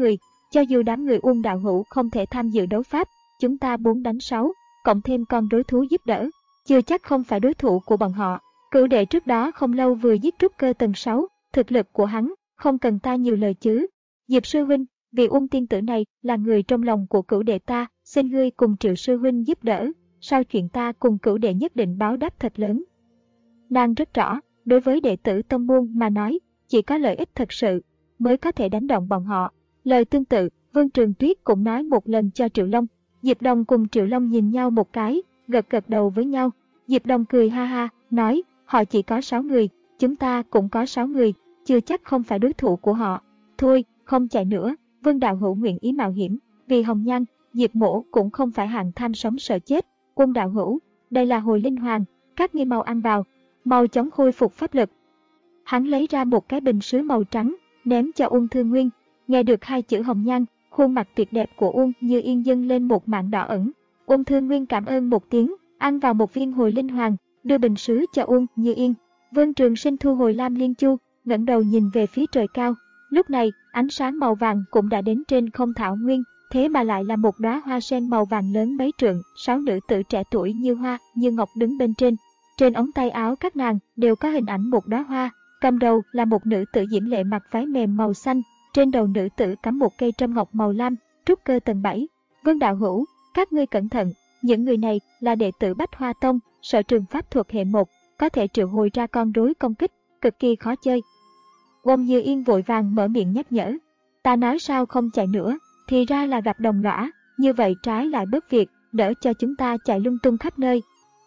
Cho dù đám người Uông đạo hữu không thể tham dự đấu pháp, chúng ta bốn đánh sáu, cộng thêm con rối thú giúp đỡ, chưa chắc không phải đối thủ của bọn họ. Cửu đệ trước đó không lâu vừa giết trúc cơ tầng sáu, thực lực của hắn không cần ta nhiều lời chứ. Diệp sư huynh, vì Uông tiên tử này là người trong lòng của cửu đệ ta, xin ngươi cùng Triệu sư huynh giúp đỡ, sau chuyện ta cùng cửu đệ nhất định báo đáp thật lớn. Nàng rất rõ, đối với đệ tử tông môn mà nói, chỉ có lợi ích thật sự mới có thể đánh động bọn họ. Lời tương tự, Vương Trường Tuyết cũng nói một lần cho Triệu Long. Diệp Đồng cùng Triệu Long nhìn nhau một cái, gật gật đầu với nhau. Diệp Đồng cười ha ha, nói, họ chỉ có sáu người, chúng ta cũng có sáu người, chưa chắc không phải đối thủ của họ. Thôi, không chạy nữa, Vương đạo hữu nguyện ý mạo hiểm, vì Hồng Nhan, Diệp mỗ cũng không phải hạng tham sống sợ chết. Quân đạo hữu, đây là hồi linh hoàng, các ngươi mau ăn vào, mau chóng khôi phục pháp lực. Hắn lấy ra một cái bình sứ màu trắng, ném cho Uông Thư Nguyên. Nghe được hai chữ Hồng Nhan, khuôn mặt tuyệt đẹp của Uông Như Yên dâng lên một mảng đỏ ẩn. Uông Thư Nguyên cảm ơn một tiếng, ăn vào một viên hồi linh hoàng, đưa bình sứ cho Uông Như Yên. Vương Trường Sinh thu hồi Lam Liên Chu, ngẩng đầu nhìn về phía trời cao. Lúc này, ánh sáng màu vàng cũng đã đến trên không thảo nguyên, thế mà lại là một đóa hoa sen màu vàng lớn mấy trượng, sáu nữ tử trẻ tuổi như hoa, như ngọc đứng bên trên. Trên ống tay áo các nàng đều có hình ảnh một đóa hoa, cầm đầu là một nữ tử diễm lệ mặc váy mềm màu xanh, trên đầu nữ tử cắm một cây trâm ngọc màu lam, trúc cơ tầng bảy. Vương đạo hữu, các ngươi cẩn thận, những người này là đệ tử Bách Hoa Tông, sở trường pháp thuật hệ một, có thể triệu hồi ra con rối công kích, cực kỳ khó chơi. Uông Như Yên vội vàng mở miệng nhắc nhở, ta nói sao không chạy nữa, thì ra là gặp đồng lõa, như vậy trái lại bất việc, đỡ cho chúng ta chạy lung tung khắp nơi.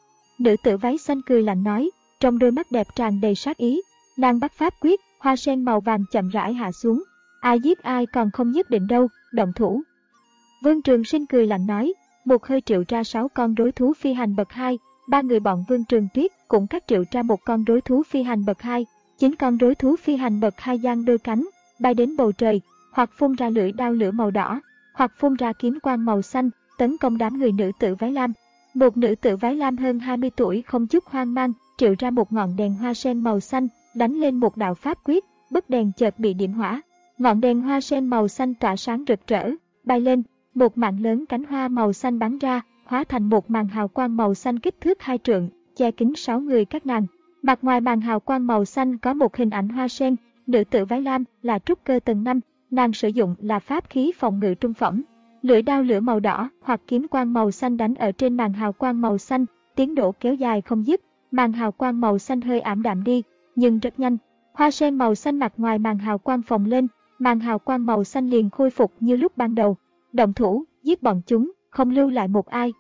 Nữ tử váy xanh cười lạnh nói, trong đôi mắt đẹp tràn đầy sát ý, nàng bắt pháp quyết, hoa sen màu vàng chậm rãi hạ xuống. Ai giết ai còn không nhất định đâu, động thủ. Vương Trường Sinh cười lạnh nói, một hơi triệu ra sáu con rối thú phi hành bậc hai, ba người bọn Vương Trường Tuyết cũng cắt triệu ra một con rối thú phi hành bậc hai, chín con rối thú phi hành bậc hai giang đôi cánh, bay đến bầu trời, hoặc phun ra lưỡi đao lửa màu đỏ, hoặc phun ra kiếm quang màu xanh, tấn công đám người nữ tử váy lam. Một nữ tử váy lam hơn hai mươi tuổi không chút hoang mang, triệu ra một ngọn đèn hoa sen màu xanh, đánh lên một đạo pháp quyết, bức đèn chợt bị điểm hỏa. Ngọn đèn hoa sen màu xanh tỏa sáng rực rỡ, bay lên, một mảng lớn cánh hoa màu xanh bắn ra, hóa thành một màn hào quang màu xanh kích thước hai trượng, che kín sáu người các nàng. Mặt ngoài màn hào quang màu xanh có một hình ảnh hoa sen, nữ tử váy lam là trúc cơ tầng năm, nàng sử dụng là pháp khí phòng ngự trung phẩm. Lưỡi đao lửa màu đỏ hoặc kiếm quang màu xanh đánh ở trên màn hào quang màu xanh, tiến độ kéo dài không dứt, màn hào quang màu xanh hơi ảm đạm đi, nhưng rất nhanh. Hoa sen màu xanh mặt ngoài màn hào quang phồng lên, màn hào quang màu xanh liền khôi phục như lúc ban đầu. Động thủ, giết bọn chúng, không lưu lại một ai.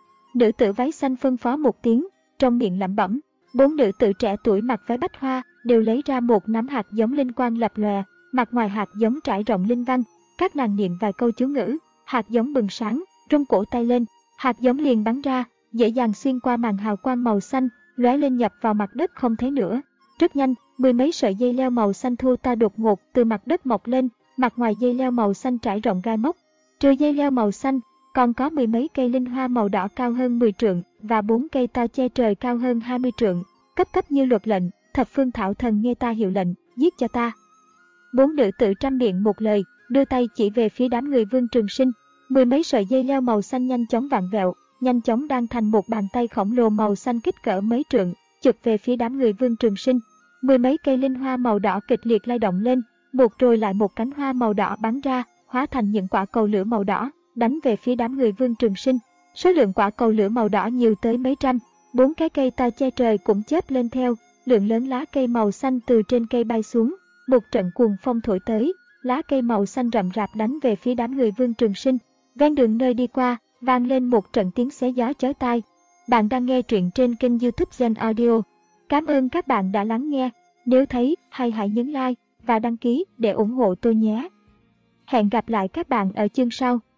Nữ tử váy xanh phân phó một tiếng, trong miệng lẩm bẩm. Bốn nữ tử trẻ tuổi mặc váy bách hoa đều lấy ra một nắm hạt giống linh quang lập lòe, mặt ngoài hạt giống trải rộng linh văn. Các nàng niệm vài câu chú ngữ, hạt giống bừng sáng, rung cổ tay lên, hạt giống liền bắn ra, dễ dàng xuyên qua màn hào quang màu xanh, lóe lên nhập vào mặt đất không thấy nữa. Rất nhanh, mười mấy sợi dây leo màu xanh thô ta đột ngột từ mặt đất mọc lên, mặt ngoài dây leo màu xanh trải rộng gai mốc. Trừ dây leo màu xanh, còn có mười mấy cây linh hoa màu đỏ cao hơn mười trượng và bốn cây to che trời cao hơn hai mươi trượng. Cấp cấp như luật lệnh, thập phương thảo thần nghe ta hiệu lệnh, giết cho ta. Bốn nữ tử trăm miệng một lời, đưa tay chỉ về phía đám người Vương Trường Sinh. Mười mấy sợi dây leo màu xanh nhanh chóng vặn vẹo, nhanh chóng đan thành một bàn tay khổng lồ màu xanh kích cỡ mấy trượng, chụp về phía đám người Vương Trường Sinh. Mười mấy cây linh hoa màu đỏ kịch liệt lay động lên, một rồi lại một cánh hoa màu đỏ bắn ra, hóa thành những quả cầu lửa màu đỏ, đánh về phía đám người Vương Trường Sinh. Số lượng quả cầu lửa màu đỏ nhiều tới mấy trăm, bốn cái cây to che trời cũng chớp lên theo, lượng lớn lá cây màu xanh từ trên cây bay xuống, một trận cuồng phong thổi tới, lá cây màu xanh rậm rạp đánh về phía đám người Vương Trường Sinh. Ven đường nơi đi qua, vang lên một trận tiếng xé gió chói tai. Bạn đang nghe truyện trên kênh YouTube Gen Audio. Cảm ơn các bạn đã lắng nghe. Nếu thấy hay hãy nhấn like và đăng ký để ủng hộ tôi nhé. Hẹn gặp lại các bạn ở chương sau.